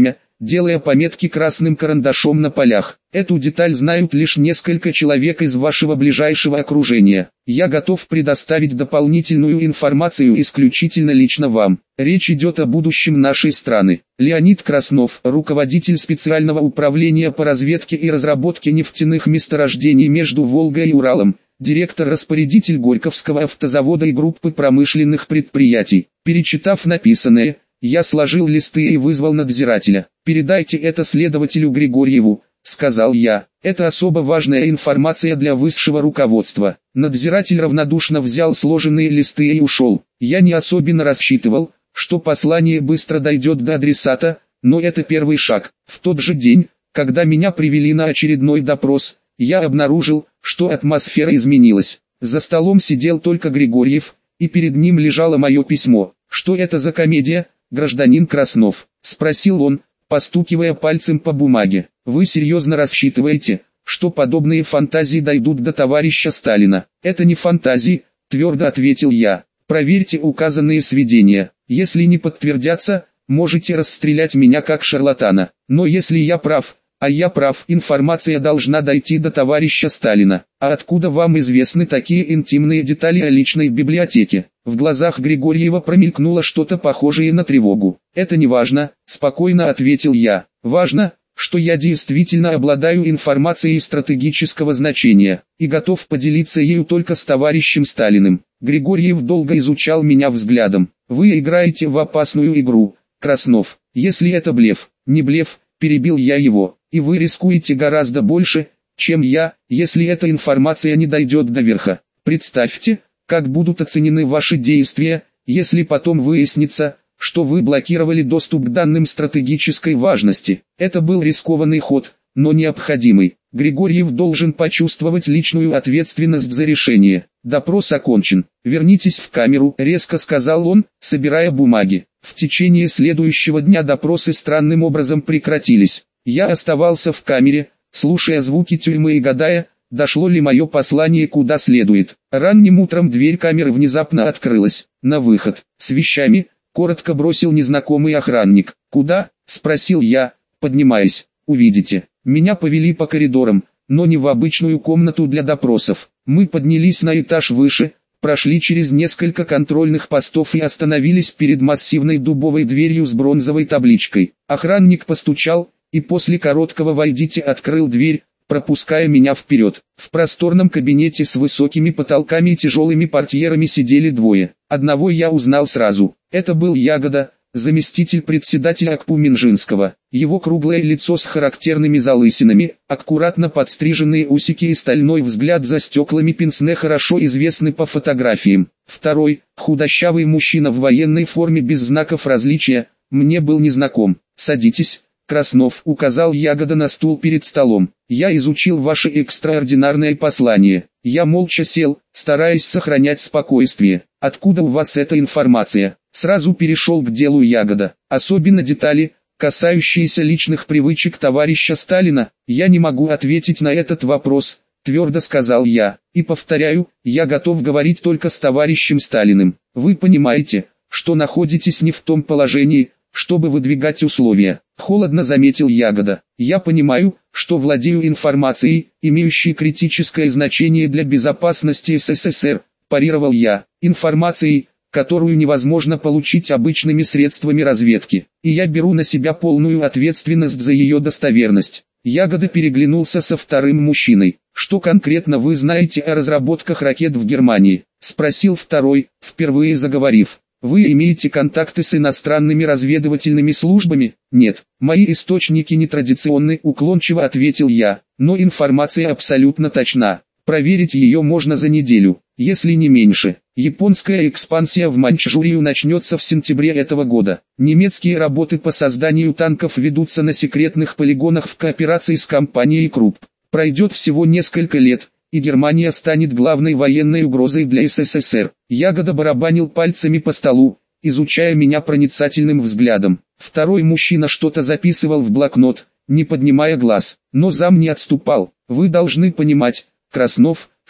делая пометки красным карандашом на полях. Эту деталь знают лишь несколько человек из вашего ближайшего окружения. Я готов предоставить дополнительную информацию исключительно лично вам. Речь идет о будущем нашей страны. Леонид Краснов, руководитель специального управления по разведке и разработке нефтяных месторождений между Волгой и Уралом, директор-распорядитель Горьковского автозавода и группы промышленных предприятий. Перечитав написанное, я сложил листы и вызвал надзирателя. «Передайте это следователю Григорьеву», — сказал я. «Это особо важная информация для высшего руководства». Надзиратель равнодушно взял сложенные листы и ушел. Я не особенно рассчитывал, что послание быстро дойдет до адресата, но это первый шаг. В тот же день, когда меня привели на очередной допрос, я обнаружил, что атмосфера изменилась. За столом сидел только Григорьев, и перед ним лежало мое письмо. «Что это за комедия, гражданин Краснов?» — спросил он, постукивая пальцем по бумаге. «Вы серьезно рассчитываете, что подобные фантазии дойдут до товарища Сталина?» «Это не фантазии», — твердо ответил я. «Проверьте указанные сведения. Если не подтвердятся, можете расстрелять меня как шарлатана. Но если я прав, а я прав, информация должна дойти до товарища Сталина. А откуда вам известны такие интимные детали о личной библиотеке?» В глазах Григорьева промелькнуло что-то похожее на тревогу. «Это не важно», — спокойно ответил я. «Важно, что я действительно обладаю информацией стратегического значения, и готов поделиться ею только с товарищем Сталиным». Григорьев долго изучал меня взглядом. «Вы играете в опасную игру, Краснов. Если это блеф, не блеф», — перебил я его, — «и вы рискуете гораздо больше, чем я, если эта информация не дойдет до верха. Представьте, как будут оценены ваши действия, если потом выяснится, что вы блокировали доступ к данным стратегической важности». Это был рискованный ход, но необходимый. Григорьев должен почувствовать личную ответственность за решение. «Допрос окончен. Вернитесь в камеру», — резко сказал он, собирая бумаги. В течение следующего дня допросы странным образом прекратились. Я оставался в камере, слушая звуки тюрьмы и гадая, дошло ли мое послание куда следует. Ранним утром дверь камеры внезапно открылась. «На выход, с вещами», — коротко бросил незнакомый охранник. «Куда?» — спросил я, поднимаясь. «Увидите». Меня повели по коридорам, но не в обычную комнату для допросов. Мы поднялись на этаж выше, прошли через несколько контрольных постов и остановились перед массивной дубовой дверью с бронзовой табличкой. Охранник постучал, и после короткого «войдите» открыл дверь, пропуская меня вперед. В просторном кабинете с высокими потолками и тяжелыми портьерами сидели двое. Одного я узнал сразу. Это был Ягода, заместитель председателя АКПУ Минжинского. Его круглое лицо с характерными залысинами, аккуратно подстриженные усики и стальной взгляд за стеклами пенсне хорошо известны по фотографиям. Второй, худощавый мужчина в военной форме без знаков различия, мне был незнаком. «Садитесь, Краснов», — указал Ягода на стул перед столом. «Я изучил ваше экстраординарное послание». Я молча сел, стараясь сохранять спокойствие. «Откуда у вас эта информация?» Сразу перешел к делу Ягода. «Особенно детали, касающиеся личных привычек товарища Сталина. Я не могу ответить на этот вопрос», — твердо сказал я. «И повторяю, я готов говорить только с товарищем Сталиным. Вы понимаете, что находитесь не в том положении, чтобы выдвигать условия», — холодно заметил Ягода. «Я понимаю, что владею информацией, имеющей критическое значение для безопасности СССР», — парировал я. «Информацией, которую невозможно получить обычными средствами разведки, и я беру на себя полную ответственность за ее достоверность». Ягода переглянулся со вторым мужчиной. «Что конкретно вы знаете о разработках ракет в Германии?» — спросил второй, впервые заговорив. «Вы имеете контакты с иностранными разведывательными службами?» «Нет, мои источники нетрадиционны», — уклончиво ответил я, «но информация абсолютно точна. Проверить ее можно за неделю, если не меньше. Японская экспансия в Маньчжурию начнется в сентябре этого года. Немецкие работы по созданию танков ведутся на секретных полигонах в кооперации с компанией Крупп. Пройдет всего несколько лет, и Германия станет главной военной угрозой для СССР». Ягода барабанил пальцами по столу, изучая меня проницательным взглядом. Второй мужчина что-то записывал в блокнот, не поднимая глаз, но зам не отступал. «Вы должны понимать, Краснов,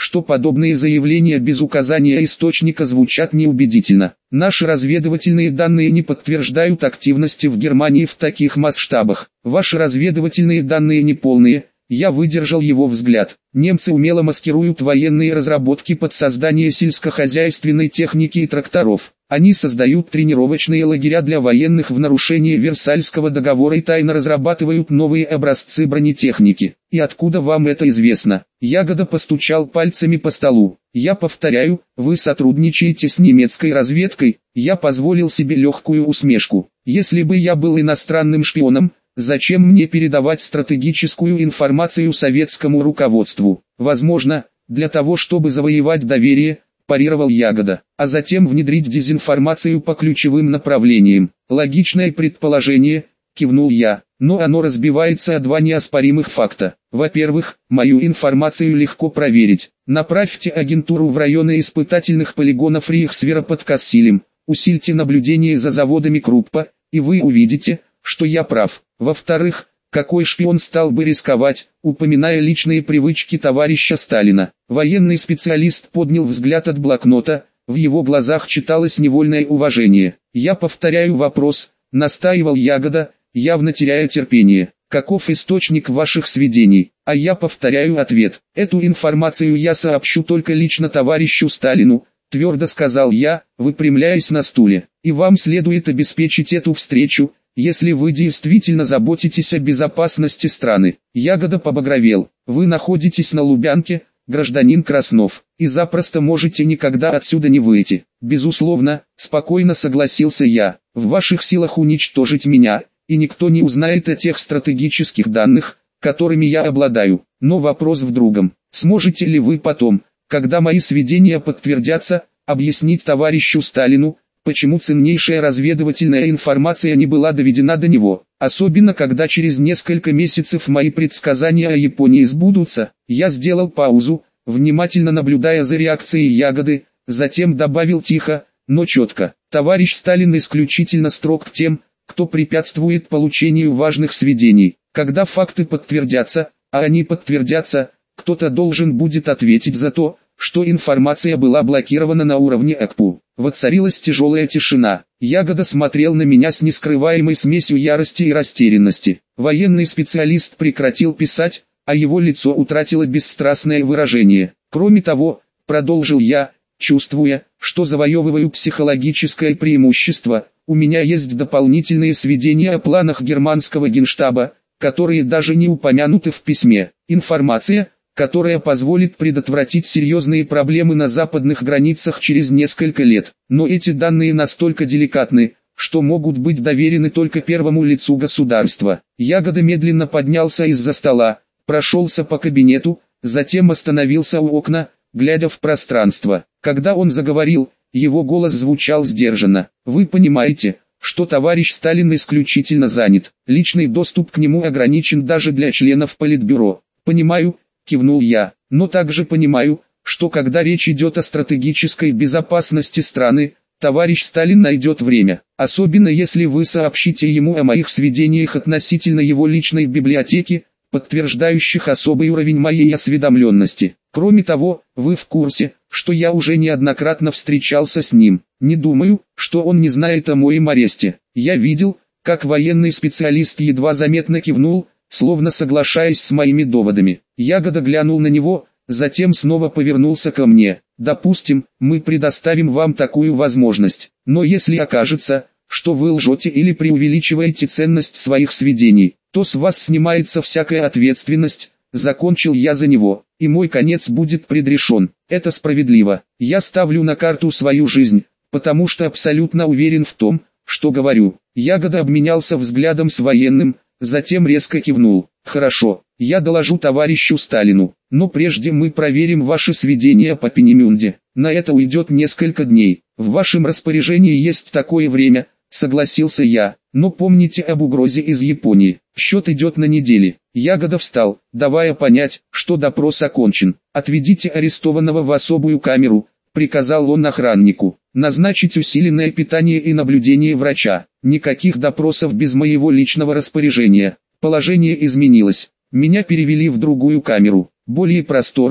что подобные заявления без указания источника звучат неубедительно. Наши разведывательные данные не подтверждают активности в Германии в таких масштабах. Ваши разведывательные данные неполные. Я выдержал его взгляд. Немцы умело маскируют военные разработки под создание сельскохозяйственной техники и тракторов. Они создают тренировочные лагеря для военных в нарушение Версальского договора и тайно разрабатывают новые образцы бронетехники. И откуда вам это известно? Ягода постучал пальцами по столу. Я повторяю, вы сотрудничаете с немецкой разведкой. Я позволил себе легкую усмешку. Если бы я был иностранным шпионом, зачем мне передавать стратегическую информацию советскому руководству? Возможно, для того, чтобы завоевать доверие, парировал Ягода, а затем внедрить дезинформацию по ключевым направлениям. Логичное предположение, кивнул я, но оно разбивается о два неоспоримых факта. Во-первых, мою информацию легко проверить. Направьте агентуру в районы испытательных полигонов Рейхсвера под Кассилем, усильте наблюдение за заводами Круппа, и вы увидите, что я прав. Во-вторых, какой шпион стал бы рисковать, упоминая личные привычки товарища Сталина? Военный специалист поднял взгляд от блокнота, в его глазах читалось невольное уважение. Я повторяю вопрос, настаивал Ягода, явно теряя терпение. Каков источник ваших сведений? А я повторяю ответ. Эту информацию я сообщу только лично товарищу Сталину, твердо сказал я, выпрямляясь на стуле. И вам следует обеспечить эту встречу, если вы действительно заботитесь о безопасности страны. Ягода побагровел. Вы находитесь на Лубянке, гражданин Краснов, и запросто можете никогда отсюда не выйти. Безусловно, спокойно согласился я. В ваших силах уничтожить меня, и никто не узнает о тех стратегических данных, которыми я обладаю. Но вопрос в другом. Сможете ли вы потом, когда мои сведения подтвердятся, объяснить товарищу Сталину, почему ценнейшая разведывательная информация не была доведена до него, особенно когда через несколько месяцев мои предсказания о Японии сбудутся? Я сделал паузу, внимательно наблюдая за реакцией Ягоды, затем добавил тихо, но четко: товарищ Сталин исключительно строг к тем, кто препятствует получению важных сведений. Когда факты подтвердятся, а они подтвердятся, кто-то должен будет ответить за то, что информация была блокирована на уровне ЭКПУ. Воцарилась тяжелая тишина. Ягода смотрел на меня с нескрываемой смесью ярости и растерянности. Военный специалист прекратил писать, а его лицо утратило бесстрастное выражение. Кроме того, продолжил я, чувствуя, что завоевываю психологическое преимущество, у меня есть дополнительные сведения о планах германского генштаба, которые даже не упомянуты в письме. Информация, которая позволит предотвратить серьезные проблемы на западных границах через несколько лет. Но эти данные настолько деликатны, что могут быть доверены только первому лицу государства. Ягода медленно поднялся из-за стола, прошелся по кабинету, затем остановился у окна, глядя в пространство. Когда он заговорил, его голос звучал сдержанно. Вы понимаете, что товарищ Сталин исключительно занят. Личный доступ к нему ограничен даже для членов Политбюро. Понимаю, кивнул я, но также понимаю, что когда речь идет о стратегической безопасности страны, товарищ Сталин найдет время, особенно если вы сообщите ему о моих сведениях относительно его личной библиотеки, подтверждающих особый уровень моей осведомленности. Кроме того, вы в курсе, что я уже неоднократно встречался с ним. Не думаю, что он не знает о моем аресте. Я видел, как военный специалист едва заметно кивнул, словно соглашаясь с моими доводами. Ягода глянул на него, затем снова повернулся ко мне. Допустим, мы предоставим вам такую возможность. Но если окажется, что вы лжете или преувеличиваете ценность своих сведений, то с вас снимается всякая ответственность, закончил я за него, и мой конец будет предрешен. Это справедливо. Я ставлю на карту свою жизнь, потому что абсолютно уверен в том, что говорю. Ягода обменялся взглядом с военным, затем резко кивнул. Хорошо, я доложу товарищу Сталину, но прежде мы проверим ваши сведения по Пенемюнде. На это уйдет несколько дней. В вашем распоряжении есть такое время, согласился я, но помните об угрозе из Японии. Счет идет на недели. Ягода встал, давая понять, что допрос окончен. Отведите арестованного в особую камеру, приказал он охраннику. Назначить усиленное питание и наблюдение врача. Никаких допросов без моего личного распоряжения. Положение изменилось. Меня перевели в другую камеру, более просторную,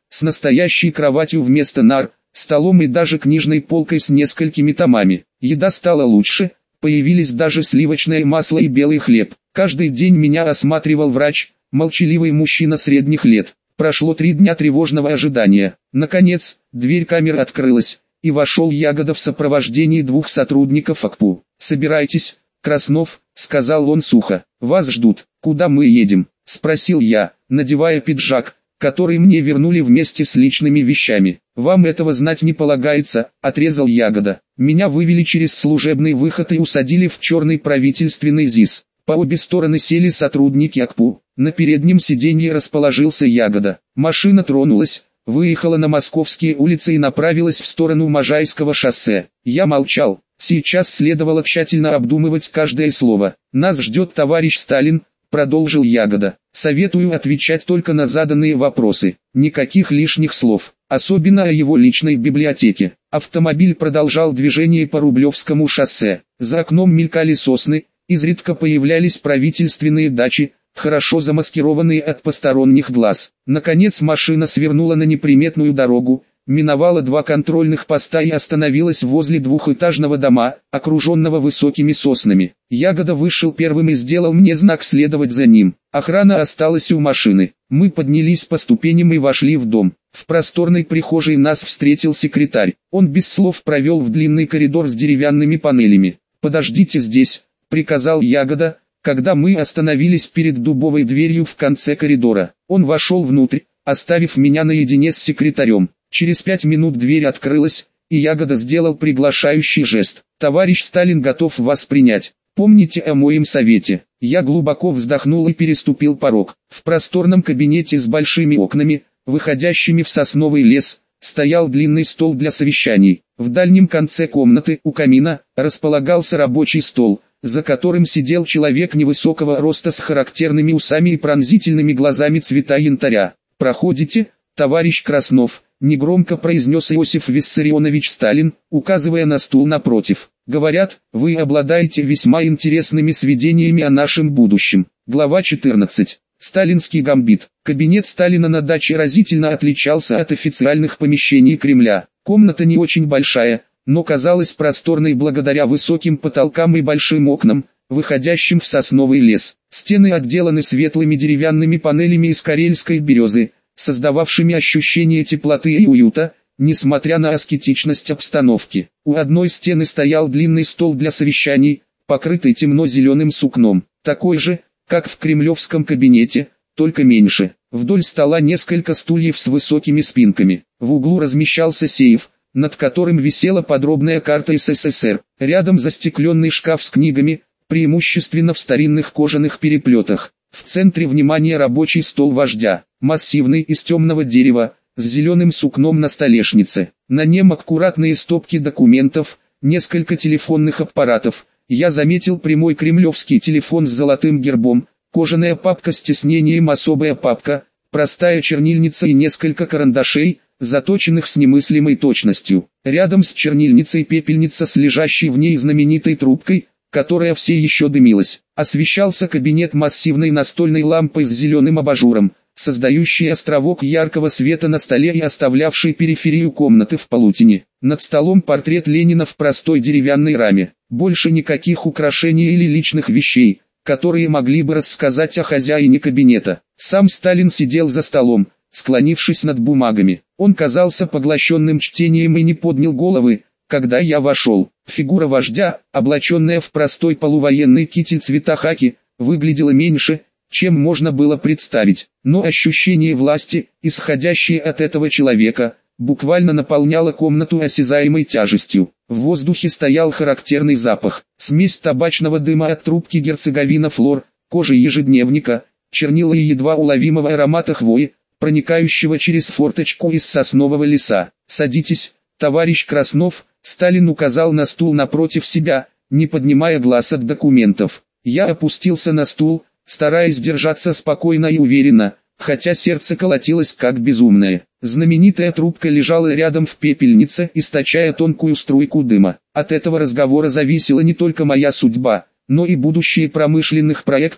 с настоящей кроватью вместо нар, столом и даже книжной полкой с несколькими томами. Еда стала лучше, появились даже сливочное масло и белый хлеб. Каждый день меня осматривал врач, молчаливый мужчина средних лет. Прошло 3 дня тревожного ожидания. Наконец, дверь камеры открылась, и вошел Ягода в сопровождении 2 сотрудников АКПУ. «Собирайтесь, Краснов», — сказал он сухо. «Вас ждут». «Куда мы едем?» — спросил я, надевая пиджак, который мне вернули вместе с личными вещами. «Вам этого знать не полагается», — отрезал Ягода. Меня вывели через служебный выход и усадили в черный правительственный ЗИС. По обе стороны сели сотрудники АКПУ. На переднем сиденье расположился Ягода. Машина тронулась, выехала на Московские улицы и направилась в сторону Можайского шоссе. Я молчал. Сейчас следовало тщательно обдумывать каждое слово. «Нас ждет товарищ Сталин», — продолжил Ягода. «Советую отвечать только на заданные вопросы. Никаких лишних слов, особенно о его личной библиотеке». Автомобиль продолжал движение по Рублевскому шоссе. За окном мелькали сосны, изредка появлялись правительственные дачи, хорошо замаскированные от посторонних глаз. Наконец машина свернула на неприметную дорогу, миновала 2 контрольных поста и остановилась возле двухэтажного дома, окруженного высокими соснами. Ягода вышел первым и сделал мне знак следовать за ним. Охрана осталась у машины. Мы поднялись по ступеням и вошли в дом. В просторной прихожей нас встретил секретарь. Он без слов провел в длинный коридор с деревянными панелями. «Подождите здесь», — приказал Ягода, когда мы остановились перед дубовой дверью в конце коридора. Он вошел внутрь, оставив меня наедине с секретарем. Через 5 минут дверь открылась, и Ягода сделал приглашающий жест. «Товарищ Сталин готов вас принять. Помните о моем совете». Я глубоко вздохнул и переступил порог. В просторном кабинете с большими окнами, выходящими в сосновый лес, стоял длинный стол для совещаний. В дальнем конце комнаты, у камина, располагался рабочий стол, за которым сидел человек невысокого роста с характерными усами и пронзительными глазами цвета янтаря. «Проходите, товарищ Краснов», — негромко произнес Иосиф Виссарионович Сталин, указывая на стул напротив. «Говорят, вы обладаете весьма интересными сведениями о нашем будущем». Глава 14. Сталинский гамбит. Кабинет Сталина на даче разительно отличался от официальных помещений Кремля. Комната не очень большая, но казалась просторной благодаря высоким потолкам и большим окнам, выходящим в сосновый лес. Стены отделаны светлыми деревянными панелями из карельской березы, создававшими ощущение теплоты и уюта, несмотря на аскетичность обстановки. У одной стены стоял длинный стол для совещаний, покрытый темно-зеленым сукном, такой же, как в кремлевском кабинете, только меньше. Вдоль стола несколько стульев с высокими спинками. В углу размещался сейф, над которым висела подробная карта СССР. Рядом застекленный шкаф с книгами, преимущественно в старинных кожаных переплетах. В центре внимания рабочий стол вождя, массивный из темного дерева, с зеленым сукном на столешнице. На нем аккуратные стопки документов, несколько телефонных аппаратов. Я заметил прямой кремлевский телефон с золотым гербом, кожаная папка с тиснением, особая папка, простая чернильница и несколько карандашей, заточенных с немыслимой точностью. Рядом с чернильницей пепельница с лежащей в ней знаменитой трубкой, которая все еще дымилась. Освещался кабинет массивной настольной лампой с зеленым абажуром, создающей островок яркого света на столе и оставлявшей периферию комнаты в полутени. Над столом портрет Ленина в простой деревянной раме. Больше никаких украшений или личных вещей, которые могли бы рассказать о хозяине кабинета. Сам Сталин сидел за столом, склонившись над бумагами. Он казался поглощенным чтением и не поднял головы, когда я вошел. Фигура вождя, облаченная в простой полувоенный китель цвета хаки, выглядела меньше, чем можно было представить. Но ощущение власти, исходящее от этого человека, буквально наполняло комнату осязаемой тяжестью. В воздухе стоял характерный запах, смесь табачного дыма от трубки герцоговина флор, кожи ежедневника, чернила и едва уловимого аромата хвои, проникающего через форточку из соснового леса. «Садитесь, товарищ Краснов», — Сталин указал на стул напротив себя, не поднимая глаз от документов. Я опустился на стул, стараясь держаться спокойно и уверенно, хотя сердце колотилось как безумное. Знаменитая трубка лежала рядом в пепельнице, источая тонкую струйку дыма. От этого разговора зависела не только моя судьба, но и будущее промышленных проектов,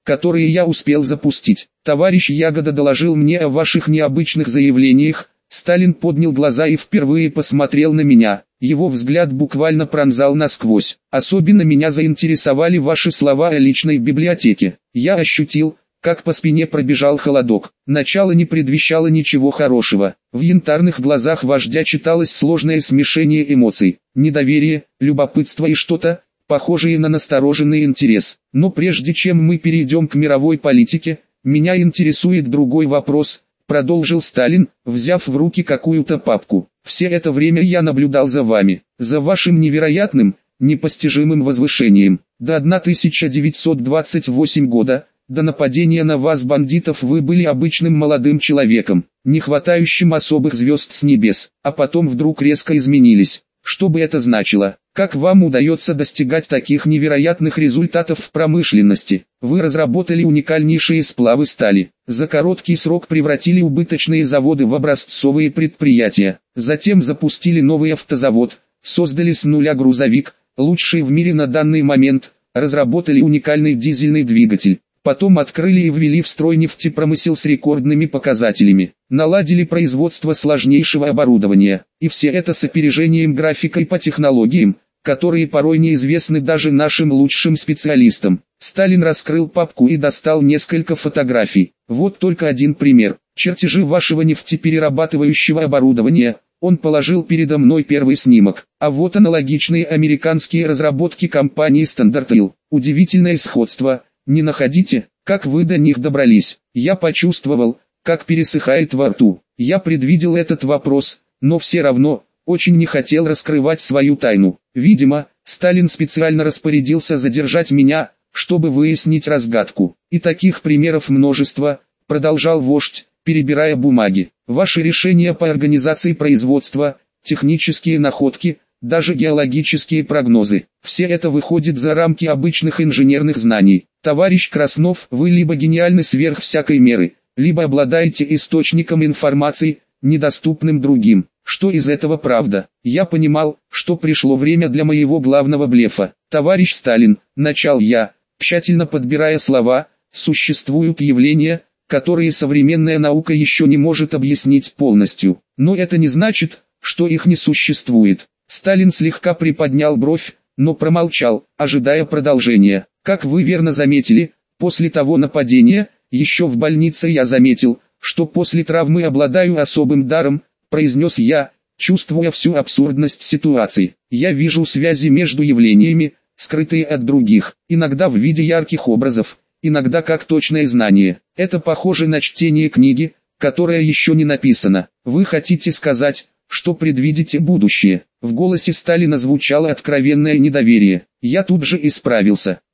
которые я успел запустить. Товарищ Ягода доложил мне о ваших необычных заявлениях. Сталин поднял глаза и впервые посмотрел на меня. Его взгляд буквально пронзал насквозь. Особенно меня заинтересовали ваши слова о личной библиотеке. Я ощутил, как по спине пробежал холодок. Начало не предвещало ничего хорошего. В янтарных глазах вождя читалось сложное смешение эмоций. Недоверие, любопытство и что-то, похожее на настороженный интерес. Но прежде чем мы перейдем к мировой политике, меня интересует другой вопрос, продолжил Сталин, взяв в руки какую-то папку. Все это время я наблюдал за вами, за вашим невероятным, непостижимым возвышением. До 1928 года, до нападения на вас бандитов, вы были обычным молодым человеком, не хватающим особых звезд с небес, а потом вдруг резко изменились. Что бы это значило? Как вам удается достигать таких невероятных результатов в промышленности? Вы разработали уникальнейшие сплавы стали. За короткий срок превратили убыточные заводы в образцовые предприятия. Затем запустили новый автозавод, создали с нуля грузовик, лучший в мире на данный момент, разработали уникальный дизельный двигатель. Потом открыли и ввели в строй нефтепромысел с рекордными показателями. Наладили производство сложнейшего оборудования. И все это с опережением графика и по технологиям, которые порой неизвестны даже нашим лучшим специалистам. Сталин раскрыл папку и достал несколько фотографий. Вот только один пример. Чертежи вашего нефтеперерабатывающего оборудования. Он положил передо мной первый снимок. А вот аналогичные американские разработки компании Standard Oil. Удивительное сходство. Не находите, как вы до них добрались? Я почувствовал, как пересыхает во рту. Я предвидел этот вопрос, но все равно, очень не хотел раскрывать свою тайну. Видимо, Сталин специально распорядился задержать меня, чтобы выяснить разгадку. И таких примеров множество, продолжал вождь, перебирая бумаги. Ваши решения по организации производства, технические находки, даже геологические прогнозы. Все это выходит за рамки обычных инженерных знаний. Товарищ Краснов, вы либо гениальны сверх всякой меры, либо обладаете источником информации, недоступным другим. Что из этого правда? Я понимал, что пришло время для моего главного блефа. Товарищ Сталин, начал я, тщательно подбирая слова, существуют явления, которые современная наука еще не может объяснить полностью. Но это не значит, что их не существует. Сталин слегка приподнял бровь, но промолчал, ожидая продолжения. Как вы верно заметили, после того нападения, еще в больнице я заметил, что после травмы обладаю особым даром, произнес я, чувствуя всю абсурдность ситуации. Я вижу связи между явлениями, скрытые от других, иногда в виде ярких образов, иногда как точное знание. Это похоже на чтение книги, которая еще не написана. Вы хотите сказать, что предвидите будущее? В голосе Сталина звучало откровенное недоверие. Я тут же исправился.